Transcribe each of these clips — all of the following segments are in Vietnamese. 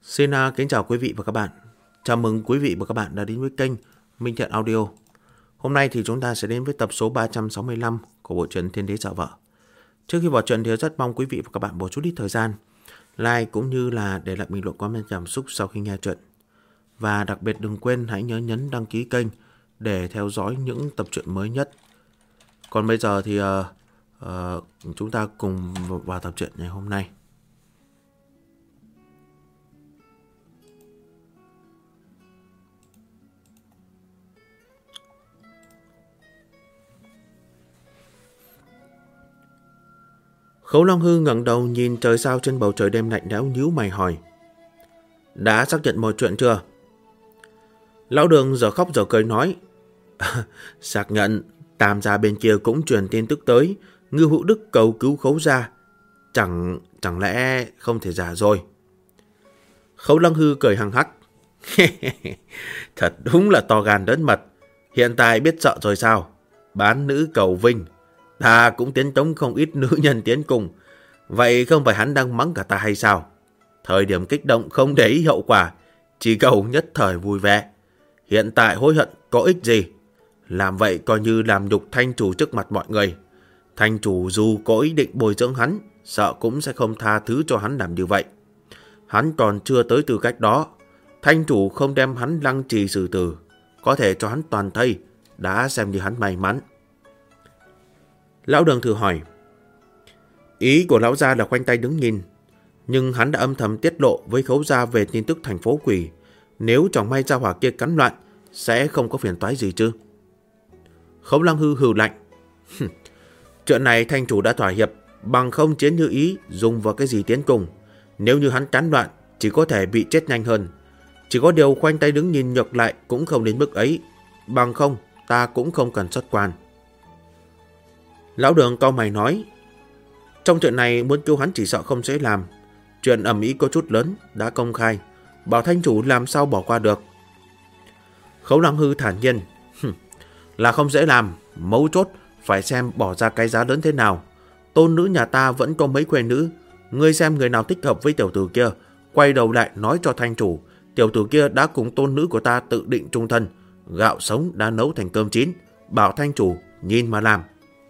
Xin kính chào quý vị và các bạn. Chào mừng quý vị và các bạn đã đến với kênh Minh Thiện Audio. Hôm nay thì chúng ta sẽ đến với tập số 365 của bộ truyện Thiên Đế Sợ Vợ. Trước khi vào truyện thì rất mong quý vị và các bạn bỏ chút ít thời gian like cũng như là để lại bình luận comment cảm xúc sau khi nghe truyện. Và đặc biệt đừng quên hãy nhớ nhấn đăng ký kênh để theo dõi những tập truyện mới nhất. Còn bây giờ thì chúng ta cùng vào tập truyện ngày hôm nay. Khấu Long Hư ngẩng đầu nhìn trời sao trên bầu trời đêm lạnh lẽo, nhíu mày hỏi: đã xác nhận mọi chuyện chưa? Lão Đường giờ khóc giờ cười nói: xác nhận. Tam gia bên kia cũng truyền tin tức tới, Ngưu Hữu Đức cầu cứu Khấu gia. Chẳng lẽ không thể giả rồi? Khấu Long Hư cười hằng hắc: thật đúng là to gan lớn mật. Hiện tại biết sợ rồi sao? Bán nữ cầu vinh, ta cũng tiến tống không ít nữ nhân tiến cùng. Vậy không phải hắn đang mắng cả ta hay sao? Thời điểm kích động không để ý hậu quả, chỉ cầu nhất thời vui vẻ. Hiện tại hối hận có ích gì? Làm vậy coi như làm nhục thanh chủ trước mặt mọi người. Thanh chủ dù có ý định bồi dưỡng hắn, sợ cũng sẽ không tha thứ cho hắn làm như vậy. Hắn còn chưa tới tư cách đó. Thanh chủ không đem hắn lăng trì xử tử, có thể cho hắn toàn thây, đã xem như hắn may mắn. Lão Đường thử hỏi: ý của lão gia là khoanh tay đứng nhìn, nhưng hắn đã âm thầm tiết lộ với Khấu gia về tin tức thành phố quỷ. Nếu chẳng may gia hỏa kia cắn loạn, sẽ không có phiền toái gì chứ? Khấu Long Hư hừ lạnh: chuyện này thanh chủ đã thỏa hiệp, bằng không Chiến Như Ý dùng vào cái gì tiến cùng. Nếu như hắn cắn loạn, chỉ có thể bị chết nhanh hơn. Chỉ có điều khoanh tay đứng nhìn ngược lại cũng không đến mức ấy, bằng không ta cũng không cần xuất quan. Lão Đường cau mày nói: trong chuyện này muốn cứu hắn chỉ sợ không dễ làm. Chuyện ầm ĩ có chút lớn, đã công khai, bảo thanh chủ làm sao bỏ qua được. Khấu Long Hư thản nhiên: là không dễ làm, mấu chốt phải xem bỏ ra cái giá lớn thế nào. Tôn nữ nhà ta vẫn có mấy quê nữ, ngươi xem người nào thích hợp với tiểu tử kia, quay đầu lại nói cho thanh chủ, tiểu tử kia đã cùng tôn nữ của ta tự định chung thân, gạo sống đã nấu thành cơm chín, bảo thanh chủ nhìn mà làm.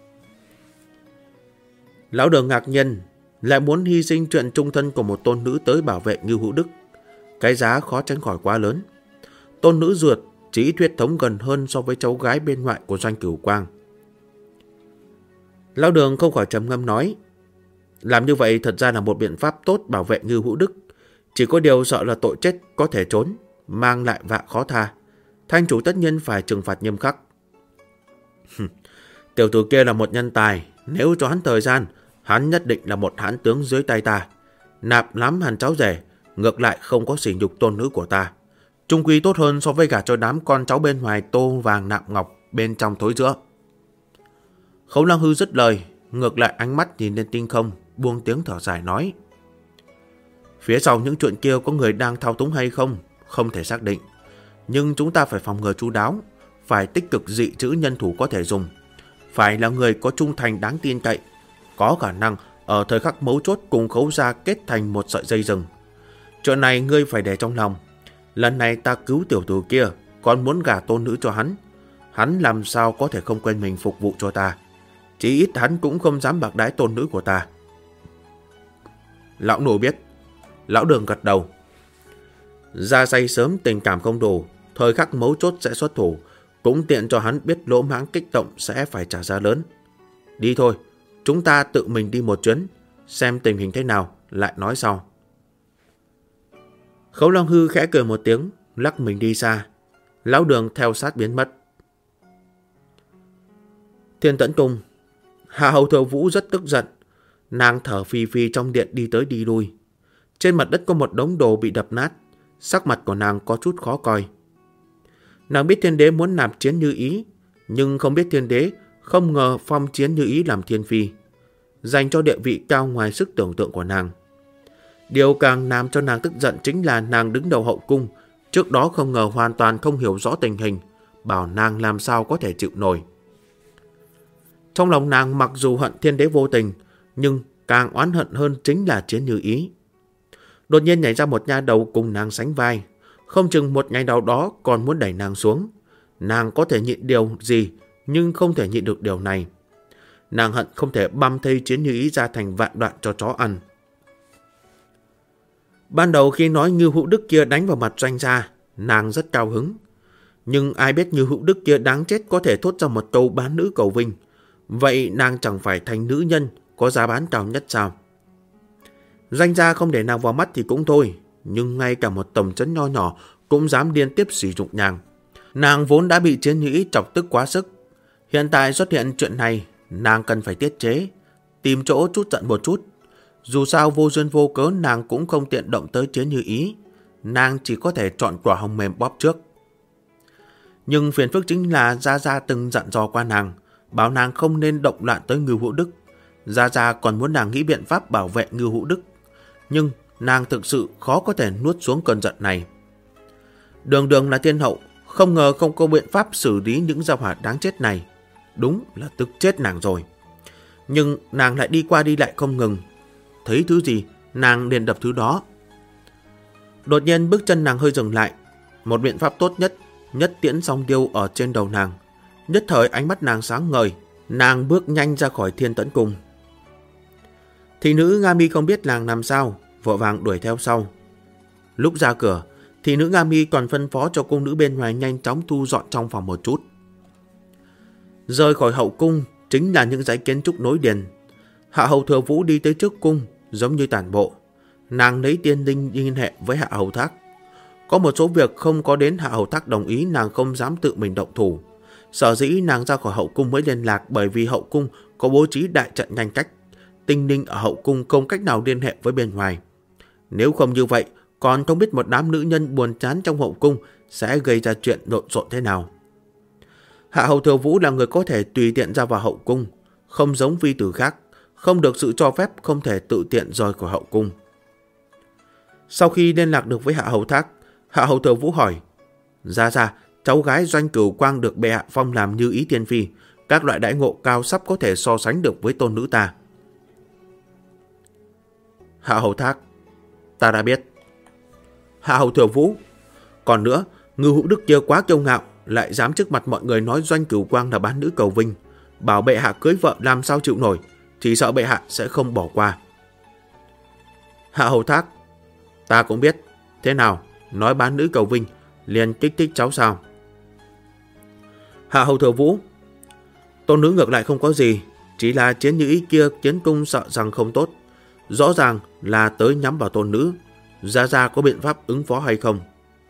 Lão Đường ngạc nhiên, lại muốn hy sinh chuyện chung thân của một tôn nữ tới bảo vệ Ngưu Hữu Đức. Cái giá khó tránh khỏi quá lớn. Tôn nữ ruột chỉ huyết thống gần hơn so với cháu gái bên ngoại của Doanh Cửu Quang. Lão Đường không khỏi trầm ngâm nói: làm như vậy thật ra là một biện pháp tốt bảo vệ Ngưu Hữu Đức. Chỉ có điều sợ là tội chết có thể trốn, mang lại vạ khó tha. Thanh chủ tất nhiên phải trừng phạt nghiêm khắc. Tiểu tử kia là một nhân tài, nếu cho hắn thời gian, hắn nhất định là một hãn tướng dưới tay ta. Nạp lắm hàn cháu rể, ngược lại không có sỉ nhục tôn nữ của ta. Trung quy tốt hơn so với gả cho đám con cháu bên ngoài tô vàng nạm ngọc, bên trong thối rữa. Khấu Long Hư dứt lời, ngược lại ánh mắt nhìn lên tinh không, buông tiếng thở dài nói: phía sau những chuyện kia có người đang thao túng hay không, không thể xác định. Nhưng chúng ta phải phòng ngừa chu đáo, phải tích cực dị trữ nhân thủ có thể dùng, phải là người có trung thành đáng tin cậy, có khả năng ở thời khắc mấu chốt cùng Khấu gia kết thành một sợi dây rừng. Chuyện này ngươi phải để trong lòng. Lần này ta cứu tiểu tử kia, còn muốn gả tôn nữ cho hắn. Hắn làm sao có thể không quên mình phục vụ cho ta. Chỉ ít hắn cũng không dám bạc đãi tôn nữ của ta. Lão nô biết. Lão Đường gật đầu. Ra say sớm tình cảm không đủ, thời khắc mấu chốt sẽ xuất thủ, cũng tiện cho hắn biết lỗ mãng kích động sẽ phải trả giá lớn. Đi thôi, chúng ta tự mình đi một chuyến, xem tình hình thế nào, lại nói sau. Khấu Long Hư khẽ cười một tiếng, lắc mình đi xa. Lão Đường theo sát biến mất. Thiên Tẫn Cung. Hạ Hầu Thừa Vũ rất tức giận. Nàng thở phì phì trong điện đi tới đi lui. Trên mặt đất có một đống đồ bị đập nát. Sắc mặt của nàng có chút khó coi. Nàng biết Thiên Đế muốn nạp Chiến Như Ý, nhưng không biết Thiên Đế không ngờ phong Chiến Như Ý làm thiên phi, dành cho địa vị cao ngoài sức tưởng tượng của nàng. Điều càng làm cho nàng tức giận chính là nàng đứng đầu hậu cung, trước đó không ngờ hoàn toàn không hiểu rõ tình hình, bảo nàng làm sao có thể chịu nổi. Trong lòng nàng mặc dù hận Thiên Đế vô tình, nhưng càng oán hận hơn chính là Chiến Như Ý. Đột nhiên nhảy ra một nha đầu cùng nàng sánh vai. Không chừng một ngày nào đó còn muốn đẩy nàng xuống. Nàng có thể nhịn điều gì, nhưng không thể nhịn được điều này. Nàng hận không thể băm thây Chiến Như Ý ra thành vạn đoạn cho chó ăn. Ban đầu khi nói Ngưu Hữu Đức kia đánh vào mặt Doanh gia, nàng rất cao hứng. Nhưng ai biết Ngưu Hữu Đức kia đáng chết có thể thốt ra một câu bán nữ cầu vinh. Vậy nàng chẳng phải thành nữ nhân có giá bán cao nhất sao? Doanh gia không để nàng vào mắt thì cũng thôi, nhưng ngay cả một tổng trấn nho nhỏ cũng dám liên tiếp sử dụng nàng. Nàng vốn đã bị Chiến Như Ý chọc tức quá sức. Hiện tại xuất hiện chuyện này, nàng cần phải tiết chế, tìm chỗ chút giận một chút. Dù sao vô duyên vô cớ nàng cũng không tiện động tới Chiến Như Ý. Nàng chỉ có thể chọn quả hồng mềm bóp trước. Nhưng phiền phức chính là Gia Gia từng dặn dò qua nàng, bảo nàng không nên động loạn tới Ngưu Hữu Đức. Gia Gia còn muốn nàng nghĩ biện pháp bảo vệ Ngưu Hữu Đức. Nhưng nàng thực sự khó có thể nuốt xuống cơn giận này. Đường Đường là thiên hậu, không ngờ không có biện pháp xử lý những gia hỏa đáng chết này. Đúng là tức chết nàng rồi. Nhưng nàng lại đi qua đi lại không ngừng. Thấy thứ gì, nàng liền đập thứ đó. Đột nhiên bước chân nàng hơi dừng lại. Một biện pháp tốt nhất, nhất tiễn song điêu ở trên đầu nàng. Nhất thời ánh mắt nàng sáng ngời. Nàng bước nhanh ra khỏi Thiên Tẫn Cung. Thị nữ Nga Mi không biết nàng làm sao, vội vàng đuổi theo sau. Lúc ra cửa, thị nữ Nga Mi còn phân phó cho cung nữ bên ngoài nhanh chóng thu dọn trong phòng một chút. Rời khỏi hậu cung chính là những dãy kiến trúc nối liền. Hạ hầu Thừa Vũ đi tới trước cung giống như tản bộ. Nàng lấy tiên linh liên hệ với Hạ hầu Thác. Có một số việc không có đến Hạ hầu Thác đồng ý, nàng không dám tự mình động thủ. Sở dĩ nàng ra khỏi hậu cung mới liên lạc, bởi vì hậu cung có bố trí đại trận nhanh cách. Tinh linh ở hậu cung không cách nào liên hệ với bên ngoài. Nếu không như vậy, còn không biết một đám nữ nhân buồn chán trong hậu cung sẽ gây ra chuyện lộn xộn thế nào. Hạ hầu Thừa Vũ là người có thể tùy tiện ra vào hậu cung, không giống phi tử khác, không được sự cho phép, không thể tự tiện rời khỏi hậu cung. Sau khi liên lạc được với Hạ hầu Thác, Hạ hầu Thừa Vũ hỏi: Gia, cháu gái Doanh Cửu Quang được bệ hạ phong làm Như Ý tiên phi, các loại đãi ngộ cao sắp có thể so sánh được với tôn nữ ta. Hạ hầu Thác: Ta đã biết. Hạ hầu Thừa Vũ: Còn nữa, Ngưu Hữu Đức kia quá kiêu ngạo, lại dám trước mặt mọi người nói Doanh Cửu Quang là bán nữ cầu vinh, bảo bệ hạ cưới vợ làm sao chịu nổi, chỉ sợ bệ hạ sẽ không bỏ qua. Hạ hầu Thác: Ta cũng biết. Thế nào, nói bán nữ cầu vinh liền kích thích cháu sao? Hạ hầu Thừa Vũ: Tôn nữ ngược lại không có gì, chỉ là Chiến Như Ý kia tiến cung sợ rằng không tốt. Rõ ràng là tới nhắm vào tôn nữ. Gia có biện pháp ứng phó hay không?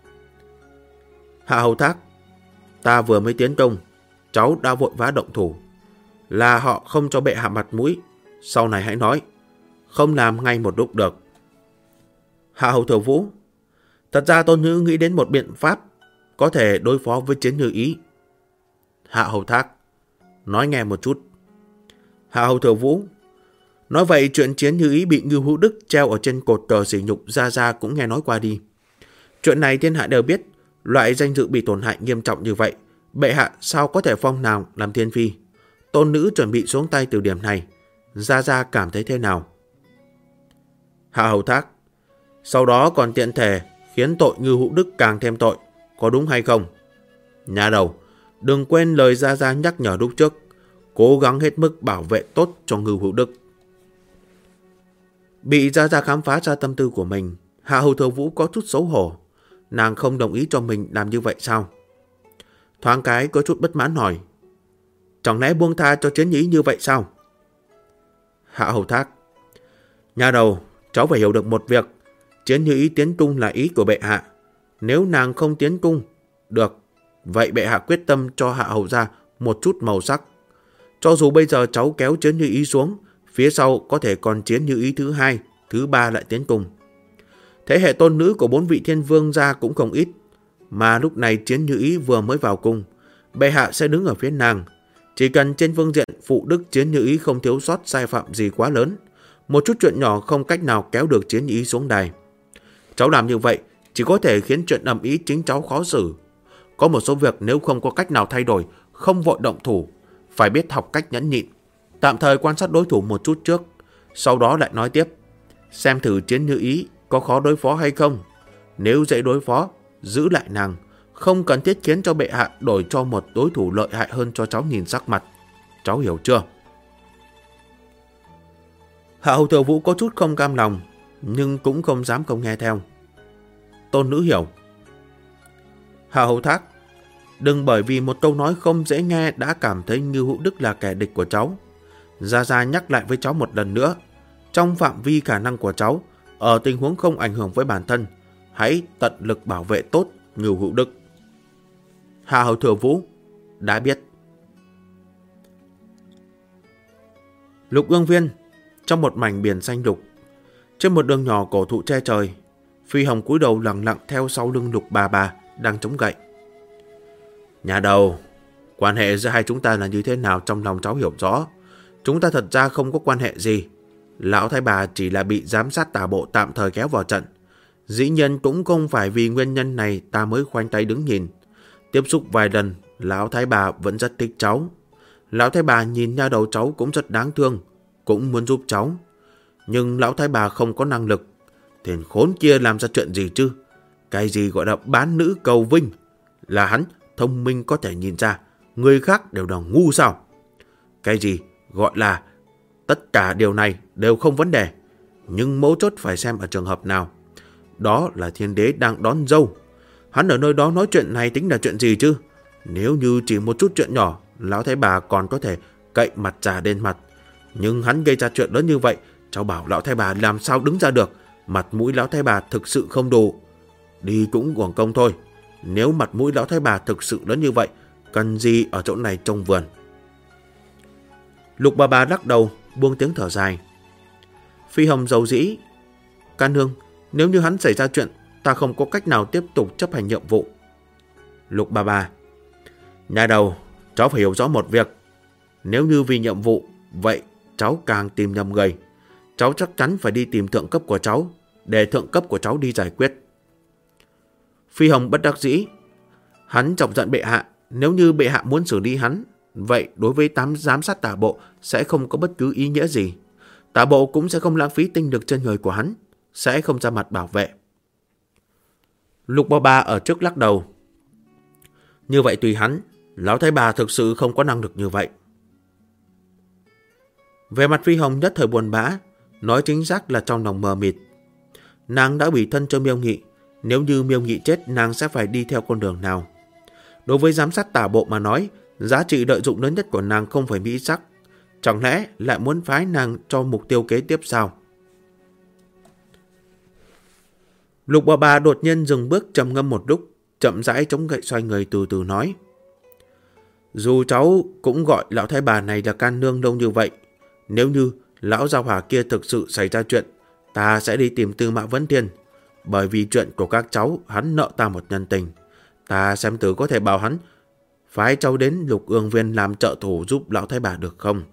Hạ hầu Thác: Ta vừa mới tiến công, cháu đã vội vã động thủ. Là họ không cho bệ hạ mặt mũi, sau này hãy nói, không làm ngay một lúc được. Hạ hầu Thừa Vũ: Thật ra tôn nữ nghĩ đến một biện pháp có thể đối phó với Chiến Như Ý. Hạ hầu Thác: Nói nghe một chút. Hạ hầu Thừa Vũ: Nói vậy chuyện Chiến Như Ý bị Ngưu Hữu Đức treo ở trên cột cờ sỉ nhục, Gia cũng nghe nói qua đi. Chuyện này thiên hạ đều biết, loại danh dự bị tổn hại nghiêm trọng như vậy, bệ hạ sao có thể phong nào làm thiên phi? Tôn nữ chuẩn bị xuống tay từ điểm này, Gia cảm thấy thế nào? Hạ hầu Thác: Sau đó còn tiện thể khiến tội Ngưu Hữu Đức càng thêm tội, có đúng hay không? Nhà đầu, đừng quên lời Gia nhắc nhở lúc trước, cố gắng hết mức bảo vệ tốt cho Ngưu Hữu Đức. Bị Gia khám phá ra tâm tư của mình, Hạ hầu Thừa Vũ có chút xấu hổ. Nàng không đồng ý cho mình làm như vậy sao? Thoáng cái có chút bất mãn hỏi: Chẳng lẽ buông tha cho Chiến Như Ý như vậy sao? Hạ hầu Thác: Nhà đầu, cháu phải hiểu được một việc. Chiến Như Ý tiến cung là ý của bệ hạ. Nếu nàng không tiến cung được, vậy bệ hạ quyết tâm cho Hạ hầu gia một chút màu sắc. Cho dù bây giờ cháu kéo Chiến Như Ý xuống, phía sau có thể còn Chiến Như Ý thứ hai, thứ ba lại tiến cung. Thế hệ tôn nữ của 4 vị thiên vương gia cũng không ít, mà lúc này Chiến Như Ý vừa mới vào cung, bệ hạ sẽ đứng ở phía nàng. Chỉ cần trên phương diện phụ đức Chiến Như Ý không thiếu sót sai phạm gì quá lớn, một chút chuyện nhỏ không cách nào kéo được Chiến Như Ý xuống đài. Cháu làm như vậy chỉ có thể khiến chuyện ầm ĩ chính cháu khó xử. Có một số việc nếu không có cách nào thay đổi, không vội động thủ, phải biết học cách nhẫn nhịn, tạm thời quan sát đối thủ một chút trước, sau đó lại nói tiếp, xem thử Chiến Như Ý có khó đối phó hay không? Nếu dễ đối phó, giữ lại nàng, không cần thiết khiến cho bệ hạ đổi cho một đối thủ lợi hại hơn cho cháu nhìn sắc mặt. Cháu hiểu chưa? Hạ hầu thừa vũ có chút không cam lòng, nhưng cũng không dám không nghe theo. Tôn nữ hiểu. Hạ hầu thác, đừng bởi vì một câu nói không dễ nghe đã cảm thấy Ngưu Hữu Đức là kẻ địch của cháu. Gia Gia nhắc lại với cháu một lần nữa, trong phạm vi khả năng của cháu, ở tình huống không ảnh hưởng với bản thân, hãy tận lực bảo vệ tốt Ngưu Hữu Đức. Hạ hầu thừa vũ, đã biết. Lục Ương Viên, trong một mảnh biển xanh lục, trên một đường nhỏ cổ thụ che trời, Phi Hồng cúi đầu lặng lặng theo sau lưng Lục bà đang chống gậy. Nhà đầu, quan hệ giữa hai chúng ta là như thế nào trong lòng cháu hiểu rõ. Chúng ta thật ra không có quan hệ gì. Lão thái bà chỉ là bị giám sát tả bộ tạm thời kéo vào trận. Dĩ nhiên cũng không phải vì nguyên nhân này ta mới khoanh tay đứng nhìn. Tiếp xúc vài lần, lão thái bà vẫn rất thích cháu. Lão thái bà nhìn nha đầu cháu cũng rất đáng thương, cũng muốn giúp cháu. Nhưng lão thái bà không có năng lực. Thền khốn kia làm ra chuyện gì chứ? Cái gì gọi là bán nữ cầu vinh? Là hắn thông minh có thể nhìn ra, người khác đều là ngu sao? Cái gì gọi là tất cả điều này đều không vấn đề, nhưng mấu chốt phải xem ở trường hợp nào. Đó là thiên đế đang đón dâu. Hắn ở nơi đó nói chuyện này tính là chuyện gì chứ? Nếu như chỉ một chút chuyện nhỏ, lão thái bà còn có thể cậy mặt già lên mặt. Nhưng hắn gây ra chuyện lớn như vậy, cháu bảo lão thái bà làm sao đứng ra được? Mặt mũi lão thái bà thực sự không đủ. Đi cũng uổng công thôi. Nếu mặt mũi lão thái bà thực sự lớn như vậy, cần gì ở chỗ này trông vườn? Lục bà lắc đầu, buông tiếng thở dài. Phi Hồng dầu dĩ. Can nương, nếu như hắn xảy ra chuyện, ta không có cách nào tiếp tục chấp hành nhiệm vụ. Lục bà. Nhà đầu, cháu phải hiểu rõ một việc. Nếu như vì nhiệm vụ, vậy cháu càng tìm nhầm người. Cháu chắc chắn phải đi tìm thượng cấp của cháu, để thượng cấp của cháu đi giải quyết. Phi Hồng bất đắc dĩ. Hắn chọc giận bệ hạ. Nếu như bệ hạ muốn xử lý hắn, vậy đối với giám sát tả bộ sẽ không có bất cứ ý nghĩa gì. Tả bộ cũng sẽ không lãng phí tinh lực trên người của hắn, sẽ không ra mặt bảo vệ. Lục bà ở trước lắc đầu. Như vậy tùy hắn, lão thái bà thực sự không có năng lực như vậy. Về mặt Phi Hồng nhất thời buồn bã, nói chính xác là trong lòng mờ mịt. Nàng đã ủy thân cho Miêu Nghị, nếu như Miêu Nghị chết nàng sẽ phải đi theo con đường nào? Đối với giám sát tả bộ mà nói, giá trị lợi dụng lớn nhất của nàng không phải mỹ sắc. Chẳng lẽ lại muốn phái nàng cho mục tiêu kế tiếp sao? Lục bà đột nhiên dừng bước trầm ngâm một lúc, chậm rãi chống gậy xoay người từ từ nói. Dù cháu cũng gọi lão thái bà này là can nương lâu như vậy, nếu như lão gia hỏa kia thực sự xảy ra chuyện, ta sẽ đi tìm Tư Mã Vấn Thiên. Bởi vì chuyện của các cháu, hắn nợ ta một nhân tình. Ta xem thử có thể bảo hắn phái cháu đến Lục Ương Viên làm trợ thủ giúp lão thái bà được không?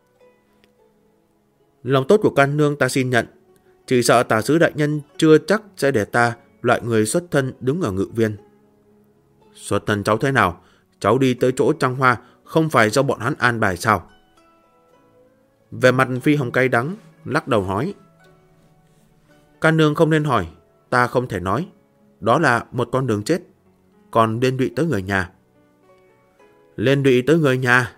Lòng tốt của can nương ta xin nhận. Chỉ sợ tả sứ đại nhân chưa chắc sẽ để ta loại người xuất thân đứng ở ngự viên. Xuất thân cháu thế nào? Cháu đi tới chỗ Trăng Hoa không phải do bọn hắn an bài sao? Về mặt Phi Hồng cay đắng, lắc đầu hỏi. Can nương không nên hỏi, ta không thể nói. Đó là một con đường chết, còn liên lụy tới người nhà. Liên lụy tới người nhà?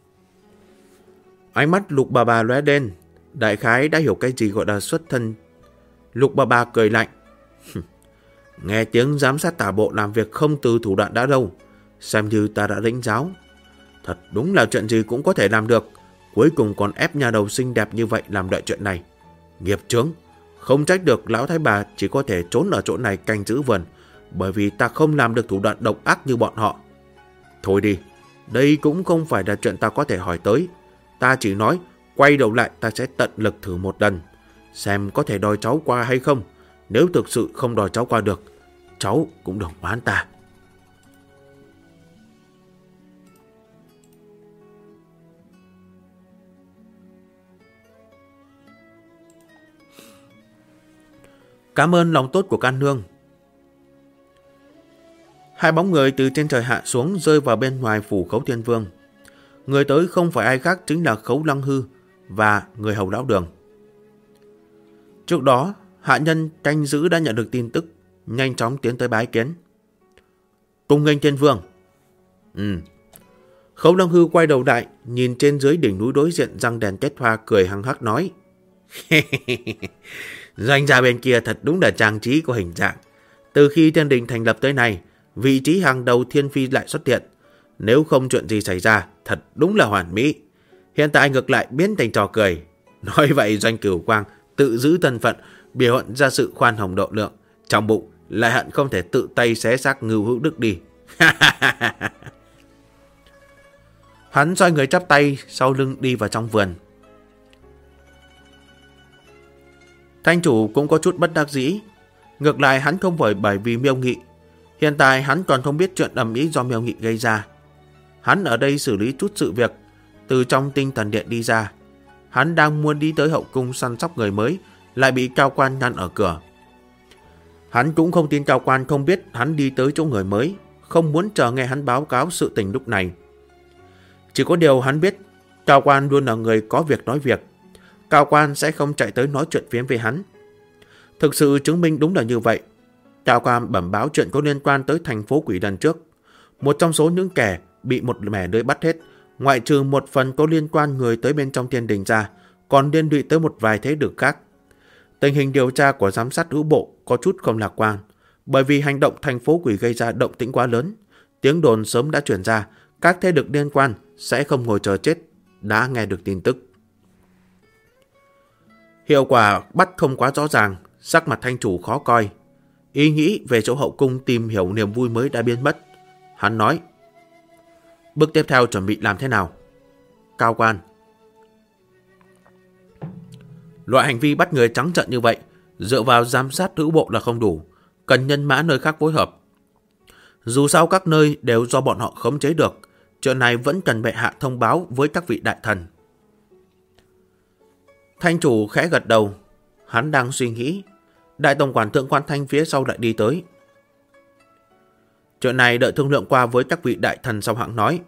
Ánh mắt Lục bà lóe đen, đại khái đã hiểu cái gì gọi là xuất thân. Lục bà cười lạnh. Nghe tiếng giám sát tả bộ làm việc không từ thủ đoạn đã lâu, xem như ta đã lĩnh giáo. Thật đúng là chuyện gì cũng có thể làm được, cuối cùng còn ép nhà đầu xinh đẹp như vậy làm đợi chuyện này. Nghiệp chướng, không trách được lão thái bà chỉ có thể trốn ở chỗ này canh giữ vườn, bởi vì ta không làm được thủ đoạn độc ác như bọn họ. Thôi đi, đây cũng không phải là chuyện ta có thể hỏi tới. Ta chỉ nói, quay đầu lại ta sẽ tận lực thử một lần, xem có thể đòi cháu qua hay không. Nếu thực sự không đòi cháu qua được, cháu cũng đừng oán ta. Cảm ơn lòng tốt của can nương. Hai bóng người từ trên trời hạ xuống rơi vào bên ngoài phủ Khấu Thiên Vương. Người tới không phải ai khác chính là Khấu Lăng Hư và người hầu lão đường. Trước đó, Hạ nhân canh giữ đã nhận được tin tức, nhanh chóng tiến tới bái kiến. Cung nghênh Thiên Vương. Khấu Long Hư quay đầu lại, nhìn trên dưới đỉnh núi đối diện răng đèn kết hoa, cười hăng hắc nói. Doanh gia bên kia thật đúng là trang trí của hình dạng. Từ khi thiên đình thành lập tới nay, vị trí hàng đầu Thiên Phi lại xuất hiện. Nếu không chuyện gì xảy ra, thật đúng là hoàn mỹ. Hiện tại ngược lại biến thành trò cười. Nói vậy Doanh Cửu Quang tự giữ thân phận, biểu hiện ra sự khoan hồng độ lượng. Trong bụng lại hận không thể tự tay xé xác Ngưu Hữu Đức đi. Hắn xoay người chắp tay sau lưng đi vào trong vườn. Thanh chủ cũng có chút bất đắc dĩ. Ngược lại hắn không phải bởi vì Miêu Nghị. Hiện tại hắn còn không biết chuyện ầm ĩ do Miêu Nghị gây ra. Hắn ở đây xử lý chút sự việc. Từ trong Tinh Thần Điện đi ra, hắn đang muốn đi tới hậu cung săn sóc người mới, lại bị cao quan ngăn ở cửa. Hắn cũng không tin cao quan không biết hắn đi tới chỗ người mới, không muốn chờ nghe hắn báo cáo sự tình lúc này. Chỉ có điều hắn biết cao quan luôn là người có việc nói việc. Cao quan sẽ không chạy tới nói chuyện phiếm với hắn. Thực sự chứng minh đúng là như vậy. Cao quan bẩm báo chuyện có liên quan tới thành phố Quỷ Đần trước. Một trong số những kẻ bị một mẻ lưới bắt hết, ngoại trừ một phần có liên quan người tới bên trong thiên đình ra, còn liên lụy tới một vài thế lực khác. Tình hình điều tra của giám sát hữu bộ có chút không lạc quan, bởi vì hành động thành phố Quỷ gây ra động tĩnh quá lớn. Tiếng đồn sớm đã truyền ra, các thế lực liên quan sẽ không ngồi chờ chết, đã nghe được tin tức. Hiệu quả bắt không quá rõ ràng, sắc mặt thanh chủ khó coi. Ý nghĩ về chỗ hậu cung tìm hiểu niềm vui mới đã biến mất. Hắn nói, bước tiếp theo chuẩn bị làm thế nào? Cao quan, loại hành vi bắt người trắng trợn như vậy, dựa vào giám sát hữu bộ là không đủ, cần nhân mã nơi khác phối hợp. Dù sao các nơi đều do bọn họ khống chế được, chuyện này vẫn cần bệ hạ thông báo với các vị đại thần. Thanh chủ khẽ gật đầu, hắn đang suy nghĩ. Đại tổng quản Thượng Quan Thanh phía sau lại đi tới. Chuyện này đợi thương lượng qua với các vị đại thần sau hãng nói.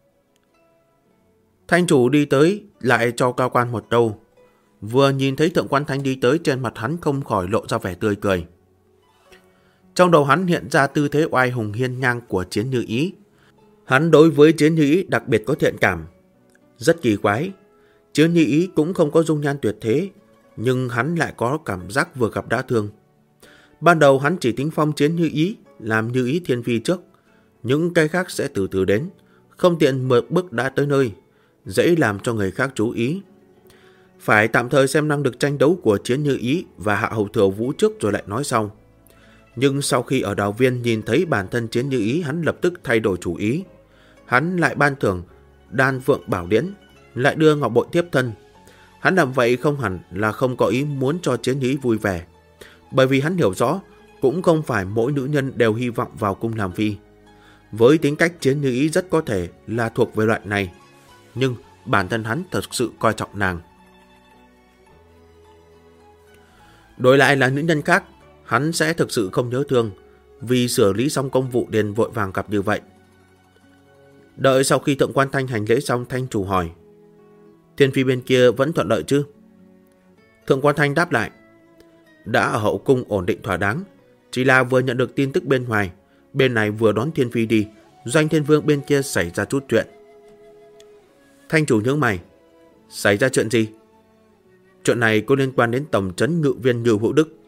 Thanh chủ đi tới lại cho cao quan một câu. Vừa nhìn thấy Thượng Quan Thanh đi tới, trên mặt hắn không khỏi lộ ra vẻ tươi cười. Trong đầu hắn hiện ra tư thế oai hùng hiên ngang của Chiến Như Ý. Hắn đối với Chiến Như Ý đặc biệt có thiện cảm. Rất kỳ quái, Chiến Như Ý cũng không có dung nhan tuyệt thế, nhưng hắn lại có cảm giác vừa gặp đã thương. Ban đầu hắn chỉ tính phong Chiến Như Ý làm Như Ý Thiên Phi trước, những cái khác sẽ từ từ đến, không tiện một bước đã tới nơi, dễ làm cho người khác chú ý. Phải tạm thời xem năng lực tranh đấu của Chiến Như Ý và Hạ Hầu Thừa Vũ trước rồi lại nói sau. Nhưng sau khi ở Đào Viên nhìn thấy bản thân Chiến Như Ý, hắn lập tức thay đổi chủ ý. Hắn lại ban thưởng Đan Phượng Bảo Điển, lại đưa ngọc bội tiếp thân. Hắn làm vậy không hẳn là không có ý muốn cho Chiến Như Ý vui vẻ, bởi vì hắn hiểu rõ cũng không phải mỗi nữ nhân đều hy vọng vào cung làm phi. Với tính cách Chiến Như Ý rất có thể là thuộc về loại này, nhưng bản thân hắn thật sự coi trọng nàng. Đổi lại là nữ nhân khác, hắn sẽ thực sự không nhớ thương, vì xử lý xong công vụ liền vội vàng gặp như vậy. Đợi sau khi Thượng Quan Thanh hành lễ xong, Thanh chủ hỏi, Thiên Phi bên kia vẫn thuận lợi chứ? Thượng Quan Thanh đáp lại, đã ở hậu cung ổn định thỏa đáng, chỉ là vừa nhận được tin tức bên ngoài, bên này vừa đón Thiên Phi đi, Doanh Thiên Vương bên kia xảy ra chút chuyện. Thanh chủ nhướng mày, xảy ra chuyện gì? Chuyện này có liên quan đến tổng trấn ngự viên Ngưu Hữu Đức.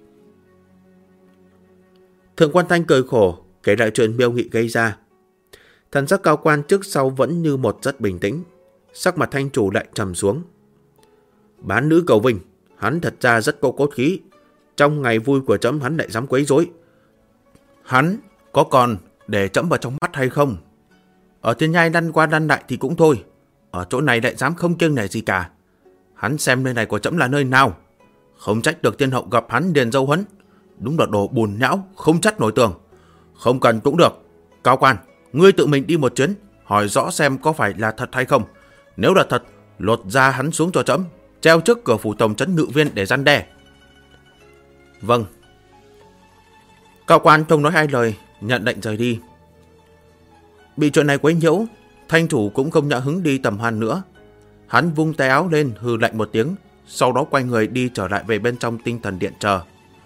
Thượng Quan Thanh cười khổ, kể lại chuyện Miêu Nghị gây ra. Thần sắc cao quan trước sau vẫn như một rất bình tĩnh, sắc mặt thanh chủ lại trầm xuống. Bán nữ cầu vinh, hắn thật ra rất có cốt khí. Trong ngày vui của trẫm hắn lại dám quấy rối. Hắn có còn để trẫm vào trong mắt hay không? Ở thiên nhai lăn qua lăn lại thì cũng thôi, ở chỗ này lại dám không kiêng nể gì cả. Hắn xem nơi này của trẫm là nơi nào? Không trách được thiên hậu gặp hắn điền dâu huấn, đúng là đồ bùn nhão, không trách nổi tường. Không cần cũng được. Cao quan, ngươi tự mình đi một chuyến, hỏi rõ xem có phải là thật hay không. Nếu là thật, lột da hắn xuống cho trẫm, treo trước cửa phủ tổng trấn ngự viên để răn đe. Vâng. Cao quan không nói hai lời, nhận lệnh rời đi. Bị chuyện này quấy nhiễu, thanh chủ cũng không nhã hứng đi tầm hoan nữa. Hắn vung tay áo lên hừ lạnh một tiếng, sau đó quay người đi trở lại về bên trong tinh thần điện chờ.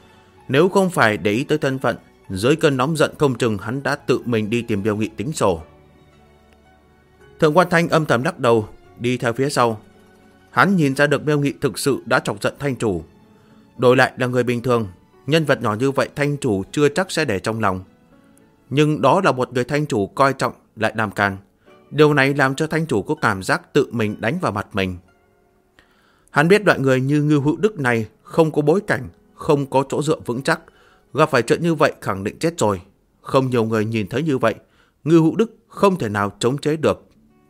Nếu không phải để ý tới thân phận, dưới cơn nóng giận không chừng hắn đã tự mình đi tìm Miêu Nghị tính sổ. Thượng quan Thanh âm thầm lắc đầu, đi theo phía sau. Hắn nhìn ra được Miêu Nghị thực sự đã chọc giận Thanh chủ. Đổi lại là người bình thường, nhân vật nhỏ như vậy Thanh chủ chưa chắc sẽ để trong lòng. Nhưng đó là một người Thanh chủ coi trọng lại làm càn. Điều này làm cho Thanh chủ có cảm giác tự mình đánh vào mặt mình. Hắn biết loại người như Ngưu Hữu Đức này không có bối cảnh, không có chỗ dựa vững chắc, gặp phải chuyện như vậy khẳng định chết rồi. Không nhiều người nhìn thấy như vậy, Ngưu Hữu Đức không thể nào chống chế được.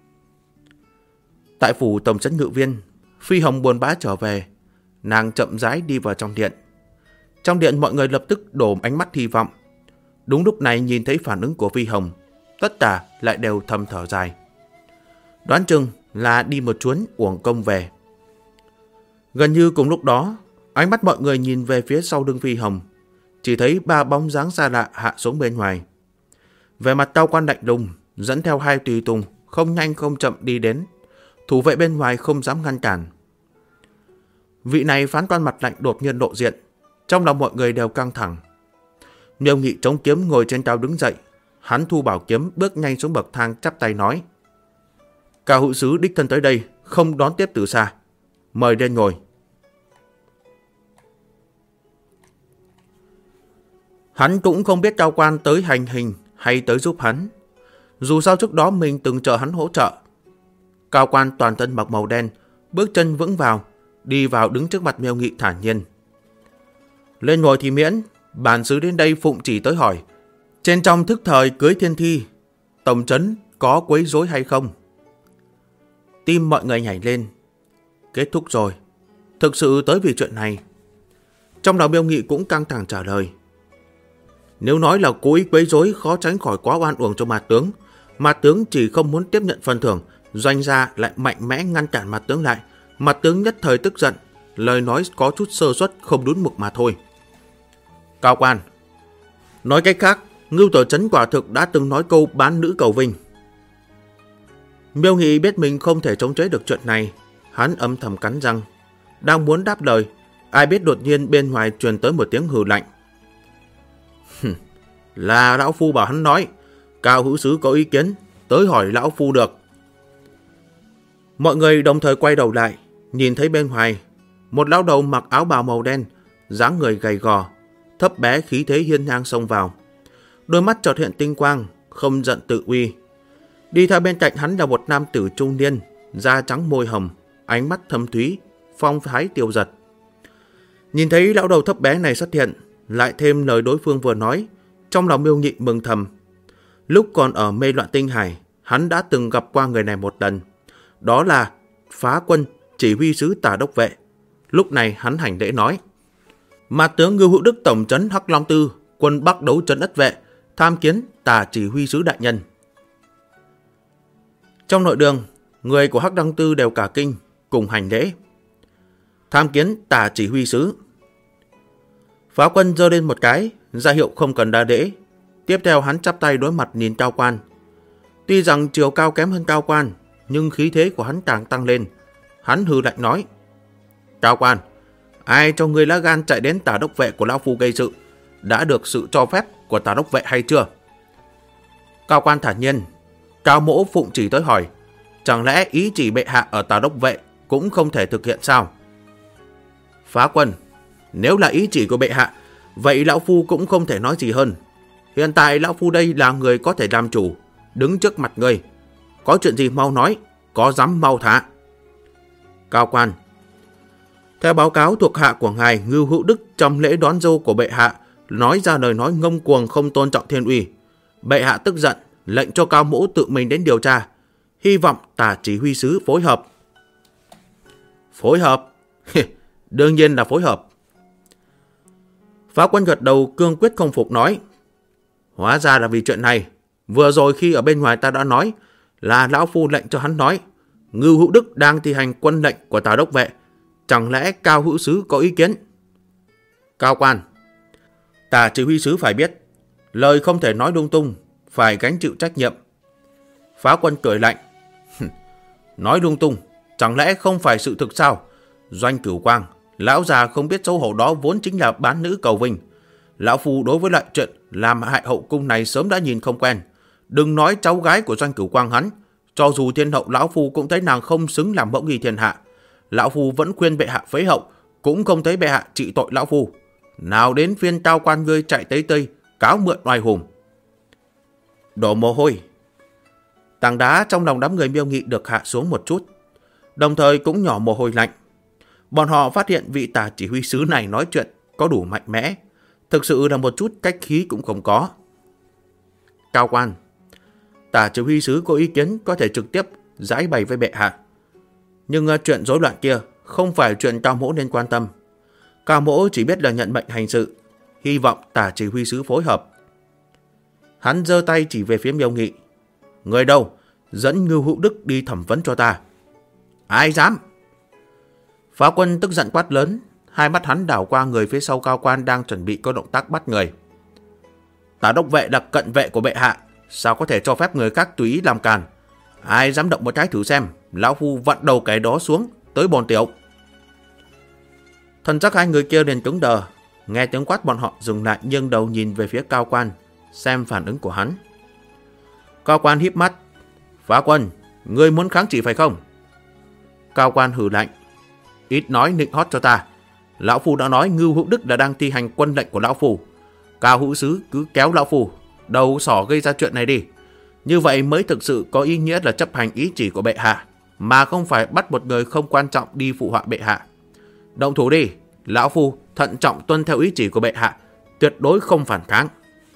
Tại phủ tổng trấn ngự viên, Phi Hồng buồn bã trở về. Nàng chậm rãi đi vào trong điện. Trong điện mọi người lập tức đổ ánh mắt hy vọng. Đúng lúc này nhìn thấy phản ứng của Phi Hồng, tất cả lại đều thầm thở dài. Đoán chừng là đi một chuyến uổng công về. Gần như cùng lúc đó, ánh mắt mọi người nhìn về phía sau lưng Phi Hồng, chỉ thấy 3 bóng dáng xa lạ hạ xuống bên ngoài. Về mặt Cao Quan lạnh lùng, dẫn theo 2 tùy tùng, không nhanh không chậm đi đến. Thủ vệ bên ngoài không dám ngăn cản. Vị này phán quan mặt lạnh đột nhiên lộ diện, trong lòng mọi người đều căng thẳng. Miêu Nghị chống kiếm ngồi trên cao đứng dậy, hắn thu bảo kiếm bước nhanh xuống bậc thang chắp tay nói: Cao hữu sứ đích thân tới đây, không đón tiếp từ xa, mời lên ngồi. Hắn cũng không biết Cao Quan tới hành hình hay tới giúp hắn. Dù sao trước đó mình từng chờ hắn hỗ trợ. Cao Quan toàn thân mặc màu đen, bước chân vững vào, đi vào đứng trước mặt Miêu Nghị thản nhiên. Lên ngồi thì miễn, bản sứ đến đây phụng chỉ tới hỏi. Trên trong thức thời cưới thiên thi, tổng trấn có quấy rối hay không? Tim mọi người nhảy lên. Kết thúc rồi, thực sự tới vì chuyện này. Trong lòng Miêu Nghị cũng căng thẳng trả lời. Nếu nói là cố ý quấy rối, khó tránh khỏi quá oan uổng cho Mạt tướng. Mạt tướng chỉ không muốn tiếp nhận phần thưởng, doanh gia lại mạnh mẽ ngăn cản Mạt tướng lại. Mạt tướng nhất thời tức giận, lời nói có chút sơ suất không đúng mực mà thôi. Cao Quan, nói cách khác, Ngưu Tổ Trấn quả thực đã từng nói câu bán nữ cầu vinh. Miêu Nghị biết mình không thể chống chế được chuyện này, hắn âm thầm cắn răng, đang muốn đáp lời, ai biết đột nhiên bên ngoài truyền tới một tiếng hừ lạnh. Là lão phu bảo hắn nói, Cao hữu sứ có ý kiến, tới hỏi lão phu được. Mọi người đồng thời quay đầu lại, nhìn thấy bên ngoài, một lão đầu mặc áo bào màu đen, dáng người gầy gò, thấp bé khí thế hiên ngang xông vào. Đôi mắt chợt hiện tinh quang, không giận tự uy. Đi theo bên cạnh hắn là một nam tử trung niên, da trắng môi hồng, ánh mắt thâm thúy, phong thái tiêu giật. Nhìn thấy lão đầu thấp bé này xuất hiện, lại thêm lời đối phương vừa nói, trong lòng Miêu Nghị mừng thầm. Lúc còn ở Mê Loạn Tinh Hải, hắn đã từng gặp qua người này một lần. Đó là Phá Quân, chỉ huy sứ Tả Đốc Vệ. Lúc này hắn hành lễ nói: Mạt tướng Ngưu Hữu Đức tổng trấn Hắc Long Tư, quân Bắc đấu trấn Ất Vệ, tham kiến Tả chỉ huy sứ đại nhân. Trong nội đường, người của Hắc Long Tư đều cả kinh, cùng hành lễ. Tham kiến Tả chỉ huy sứ. Phá Quân giơ lên một cái, ra hiệu không cần đa lễ. Tiếp theo hắn chắp tay đối mặt nhìn Cao Quan. Tuy rằng chiều cao kém hơn Cao Quan, nhưng khí thế của hắn càng tăng lên. Hắn hừ lạnh nói: Cao Quan, ai cho người lá gan chạy đến Tả Đốc Vệ của lão phu gây sự, đã được sự cho phép của Tả Đốc Vệ hay chưa? Cao Quan thản nhiên: Cao mỗ phụng chỉ tới hỏi, chẳng lẽ ý chỉ bệ hạ ở Tả Đốc Vệ cũng không thể thực hiện sao? Phá Quân: Nếu là ý chỉ của bệ hạ, vậy lão phu cũng không thể nói gì hơn. Hiện tại lão phu đây là người có thể làm chủ, đứng trước mặt người. Có chuyện gì mau nói, có dám mau thả. Cao Quan: Theo báo cáo thuộc hạ của ngài Ngưu Hữu Đức trong lễ đón dâu của bệ hạ, nói ra lời nói ngông cuồng không tôn trọng thiên uy. Bệ hạ tức giận, lệnh cho Cao mỗ tự mình đến điều tra. Hy vọng Tả chỉ huy sứ phối hợp. Phối hợp? Đương nhiên là phối hợp. Phá Quân gật đầu cương quyết không phục nói: Hóa ra là vì chuyện này. Vừa rồi khi ở bên ngoài ta đã nói là lão phu lệnh cho hắn nói Ngưu Hữu Đức đang thi hành quân lệnh của Tả Đốc Vệ. Chẳng lẽ Cao hữu sứ có ý kiến? Cao Quan: Tả chỉ huy sứ phải biết, lời không thể nói lung tung, phải gánh chịu trách nhiệm. Phá Quân cười lạnh: Nói lung tung, chẳng lẽ không phải sự thực sao? Doanh Cửu Quang, lão già không biết xấu hổ đó vốn chính là bán nữ cầu vinh. Lão Phu đối với lại chuyện làm hại hậu cung này sớm đã nhìn không quen. Đừng nói cháu gái của Doanh Cửu Quang hắn, cho dù thiên hậu Lão Phu cũng thấy nàng không xứng làm mẫu nghi thiên hạ. Lão Phu vẫn khuyên bệ hạ phế hậu, cũng không thấy bệ hạ trị tội Lão Phu. Nào đến phiên Cao Quan ngươi chạy tới tây, cáo mượn oai hùng. Đổ mồ hôi. Tảng đá trong lòng đám người Miêu Nghị được hạ xuống một chút, đồng thời cũng nhỏ mồ hôi lạnh. Bọn họ phát hiện vị tả chỉ huy sứ này nói chuyện có đủ mạnh mẽ, thực sự là một chút cách khí cũng không có. Cao Quan, tả chỉ huy sứ có ý kiến có thể trực tiếp giải bày với bệ hạ. Nhưng chuyện rối loạn kia không phải chuyện Cao Mỗ nên quan tâm. Cao Mỗ chỉ biết là nhận mệnh hành sự, hy vọng tả chỉ huy sứ phối hợp. Hắn giơ tay chỉ về phía Miêu Nghị. Người đâu? Dẫn Ngưu Hữu Đức đi thẩm vấn cho ta. Ai dám? Phá Quân tức giận quát lớn, hai mắt hắn đảo qua người phía sau Cao Quan đang chuẩn bị có động tác bắt người. Tả đốc vệ là cận vệ của bệ hạ, sao có thể cho phép người khác tùy ý làm càn? Ai dám động một cái thử xem, Lão Phu vặn đầu cái đó xuống, tới bồn tiểu. Thần sắc hai người kia liền cứng đờ, nghe tiếng quát bọn họ dừng lại nghiêng đầu nhìn về phía Cao Quan, xem phản ứng của hắn. Cao Quan híp mắt. Phá Quân, ngươi muốn kháng chỉ phải không? Cao Quan hừ lạnh. Ít nói nịnh hót cho ta. Lão Phu đã nói Ngưu Hữu Đức đã đang thi hành quân lệnh của Lão Phu. Cao Hữu Sứ cứ kéo Lão Phu đầu sỏ gây ra chuyện này đi. Như vậy mới thực sự có ý nghĩa là chấp hành ý chỉ của bệ hạ, mà không phải bắt một người không quan trọng đi phụ họa bệ hạ. Động thủ đi, Lão Phu thận trọng tuân theo ý chỉ của bệ hạ, tuyệt đối không phản kháng.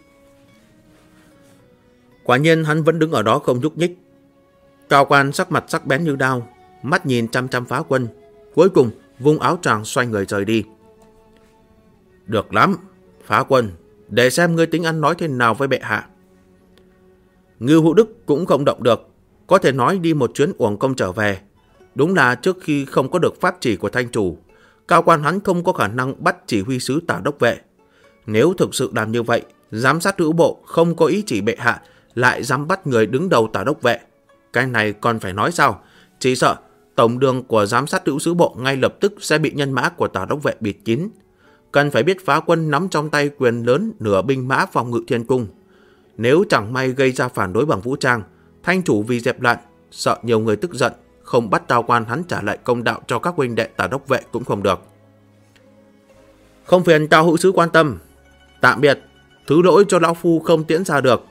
Quả nhiên hắn vẫn đứng ở đó không nhúc nhích. Cao Quan sắc mặt sắc bén như đao, mắt nhìn chăm chăm Phá Quân, cuối cùng vung áo choàng xoay người rời đi. Được lắm, Phá Quân, để xem ngươi tính ăn nói thế nào với bệ hạ. Ngưu Hữu Đức cũng không động được, có thể nói đi một chuyến uổng công trở về. Đúng là trước khi không có được pháp chỉ của thanh chủ, Cao Quan hắn không có khả năng bắt chỉ huy sứ Tả đốc vệ. Nếu thực sự làm như vậy, giám sát hữu bộ không có ý chỉ bệ hạ lại dám bắt người đứng đầu Tả đốc vệ. Cái này còn phải nói sao? Chỉ sợ tổng đường của giám sát hữu sứ bộ ngay lập tức sẽ bị nhân mã của Tả đốc vệ bịt kín. Cần phải biết Phá Quân nắm trong tay quyền lớn nửa binh mã phòng ngự thiên cung. Nếu chẳng may gây ra phản đối bằng vũ trang, thanh chủ vì dẹp loạn, sợ nhiều người tức giận, không bắt Cao Quan hắn trả lại công đạo cho các huynh đệ Tả đốc vệ cũng không được. Không phiền Cao Hữu Sứ quan tâm. Tạm biệt, thứ lỗi cho Lão Phu không tiễn ra được.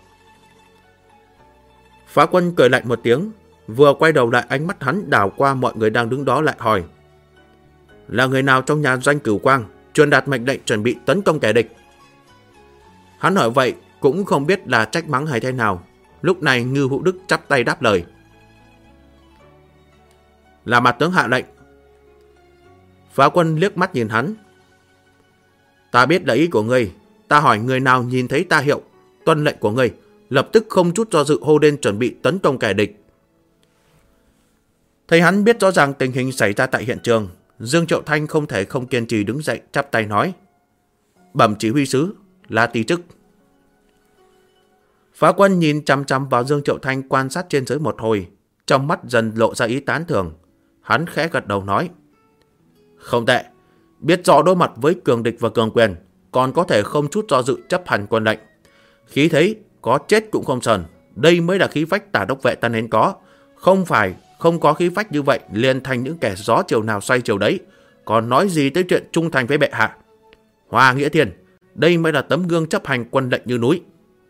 Phá Quân cười lạnh một tiếng, vừa quay đầu lại ánh mắt hắn đảo qua mọi người đang đứng đó lại hỏi. Là người nào trong nhà Doanh Cửu Quang truyền đạt mệnh lệnh chuẩn bị tấn công kẻ địch? Hắn hỏi vậy cũng không biết là trách mắng hay thế nào. Lúc này Ngưu Hữu Đức chắp tay đáp lời. Là mặt tướng hạ lệnh. Phá Quân liếc mắt nhìn hắn. Ta biết là ý của ngươi. Ta hỏi người nào nhìn thấy ta hiệu tuân lệnh của ngươi, lập tức không chút do dự hô lên chuẩn bị tấn công kẻ địch. Thấy hắn biết rõ ràng tình hình xảy ra tại hiện trường, Dương Triệu Thanh không thể không kiên trì đứng dậy chắp tay nói. Bẩm chỉ huy sứ, là tỳ chức. Phá Quân nhìn chăm chăm vào Dương Triệu Thanh quan sát trên dưới một hồi, trong mắt dần lộ ra ý tán thưởng. Hắn khẽ gật đầu nói. Không tệ, biết rõ đối mặt với cường địch và cường quyền, còn có thể không chút do dự chấp hành quân lệnh. Khí thế có chết cũng không sờn, đây mới là khí phách Tả đốc vệ ta nên có. Không phải không có khí phách như vậy liền thành những kẻ gió chiều nào xoay chiều đấy, còn nói gì tới chuyện trung thành với bệ hạ. Hoa Nghĩa Thiên, đây mới là tấm gương chấp hành quân lệnh như núi.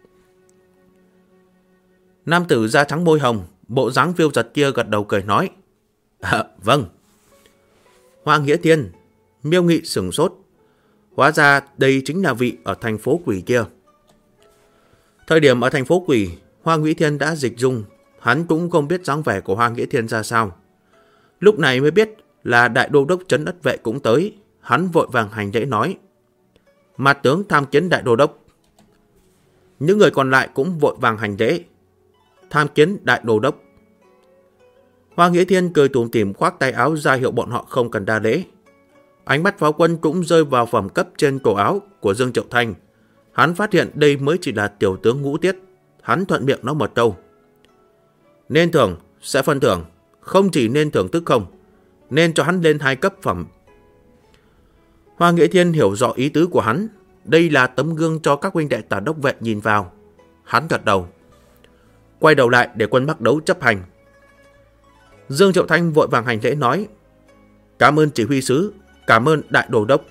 Nam tử da trắng môi hồng, bộ dáng phiêu giật kia gật đầu cười nói. Vâng. Hoa Nghĩa Thiên, Miêu Nghị sửng sốt. Hóa ra đây chính là vị ở thành phố Quỷ kia. Thời điểm ở thành phố Quỷ, Hoa Nghĩa Thiên đã dịch dung, hắn cũng không biết dáng vẻ của Hoa Nghĩa Thiên ra sao. Lúc này mới biết là đại đô đốc trấn ất vệ cũng tới, hắn vội vàng hành lễ nói. Mặt tướng tham kiến đại đô đốc. Những người còn lại cũng vội vàng hành lễ. Tham kiến đại đô đốc. Hoa Nghĩa Thiên cười tủm tỉm khoác tay áo ra hiệu bọn họ không cần đa lễ. Ánh mắt Phá Quân cũng rơi vào phẩm cấp trên cổ áo của Dương Triệu Thanh. Hắn phát hiện đây mới chỉ là tiểu tướng ngũ tiết. Hắn thuận miệng nói một câu. Nên thưởng sẽ phân thưởng, không chỉ nên thưởng tức không, nên cho hắn lên 2 cấp phẩm. Hoa Nghĩa Thiên hiểu rõ ý tứ của hắn, đây là tấm gương cho các huynh đệ Tả đốc vệ nhìn vào. Hắn gật đầu, quay đầu lại để quân Bắc Đấu chấp hành. Dương Triệu Thanh vội vàng hành lễ nói: Cảm ơn chỉ huy sứ, cảm ơn đại đồ đốc.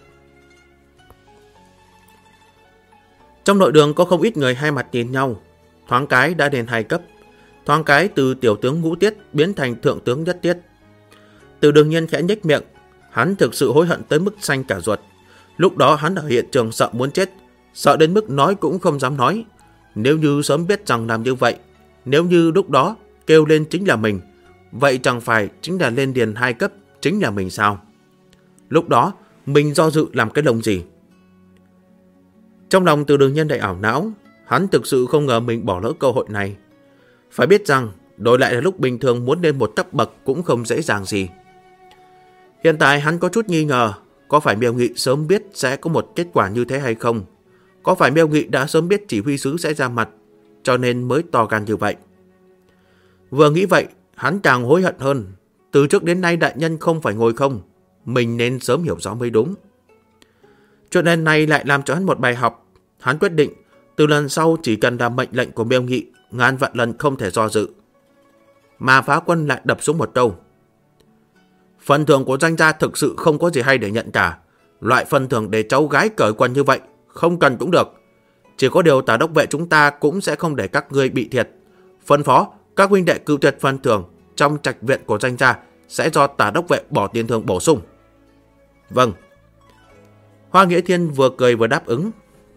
Trong nội đường có không ít người hai mặt nhìn nhau, thoáng cái đã lên 2 cấp, thoáng cái từ tiểu tướng Ngũ Tiết biến thành thượng tướng Nhất Tiết. Từ Đường Nhiên khẽ nhếch miệng, hắn thực sự hối hận tới mức xanh cả ruột. Lúc đó hắn ở hiện trường sợ muốn chết, sợ đến mức nói cũng không dám nói. Nếu như sớm biết rằng làm như vậy, nếu như lúc đó kêu lên chính là mình, vậy chẳng phải chính là lên điền 2 cấp chính là mình sao? Lúc đó mình do dự làm cái lông gì? Trong lòng Từ Đường Nhiên đầy ảo não, hắn thực sự không ngờ mình bỏ lỡ cơ hội này. Phải biết rằng đổi lại là lúc bình thường muốn lên một cấp bậc cũng không dễ dàng gì. Hiện tại hắn có chút nghi ngờ, có phải Miêu Nghị sớm biết sẽ có một kết quả như thế hay không? Có phải Miêu Nghị đã sớm biết chỉ huy sứ sẽ ra mặt, cho nên mới to gan như vậy? Vừa nghĩ vậy, hắn càng hối hận hơn. Từ trước đến nay đại nhân không phải ngồi không, mình nên sớm hiểu rõ mới đúng. Chuyện lần này lại làm cho hắn một bài học. Hắn quyết định từ lần sau chỉ cần là mệnh lệnh của Miêu Nghị, ngàn vạn lần không thể do dự. Mà Phá Quân lại đập xuống một câu: Phần thưởng của Danh gia thực sự không có gì hay để nhận cả. Loại phần thưởng để cháu gái cởi quần như vậy không cần cũng được. Chỉ có điều Tả đốc vệ chúng ta cũng sẽ không để các ngươi bị thiệt. Phân phó các huynh đệ cưu tuyệt phần thưởng trong trạch viện của Danh gia sẽ do Tả đốc vệ bỏ tiền thưởng bổ sung. Vâng. Hoa Nghĩa Thiên vừa cười vừa đáp ứng.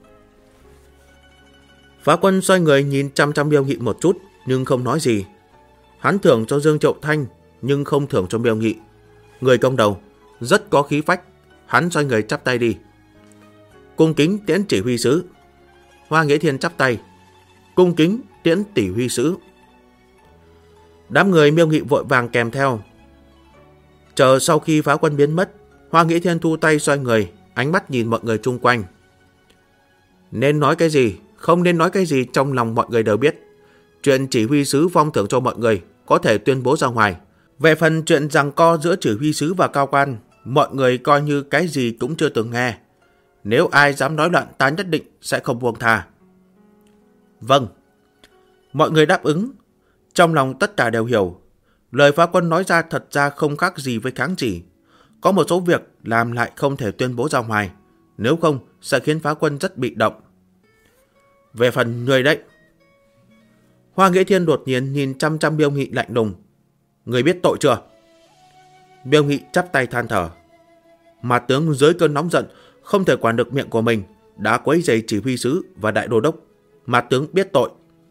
Phá Quân xoay người nhìn chăm chăm Miêu Nghị một chút nhưng không nói gì. Hắn thưởng cho Dương Triệu Thanh nhưng không thưởng cho Miêu Nghị. Người công đầu rất có khí phách, hắn xoay người chắp tay đi. Cung kính tiễn chỉ huy sứ. Hoa Nghĩa Thiên chắp tay. Cung kính tiễn tỷ huy sứ. Đám người Miêu Nghị vội vàng kèm theo. Chờ sau khi Phá Quân biến mất, Hoa Nghĩa Thiên thu tay xoay người, ánh mắt nhìn mọi người chung quanh. Nên nói cái gì, không nên nói cái gì trong lòng mọi người đều biết. Chuyện chỉ huy sứ phong thưởng cho mọi người có thể tuyên bố ra ngoài. Về phần chuyện giằng co giữa chỉ huy sứ và cao quan, mọi người coi như cái gì cũng chưa từng nghe. Nếu ai dám nói loạn, ta nhất định sẽ không buông tha. Vâng. Mọi người đáp ứng. Trong lòng tất cả đều hiểu. Lời Phá Quân nói ra thật ra không khác gì với kháng chỉ. Có một số việc làm lại không thể tuyên bố ra ngoài, nếu không sẽ khiến Phá Quân rất bị động. Về phần người đấy. Hoa Nghĩa Thiên đột nhiên nhìn chăm chăm Miêu Nghị lạnh lùng. Người biết tội chưa? Miêu Nghị chắp tay than thở. Mà tướng dưới cơn nóng giận không thể quản được miệng của mình, đã quấy rầy chỉ huy sứ và đại đô đốc. Mà tướng biết tội.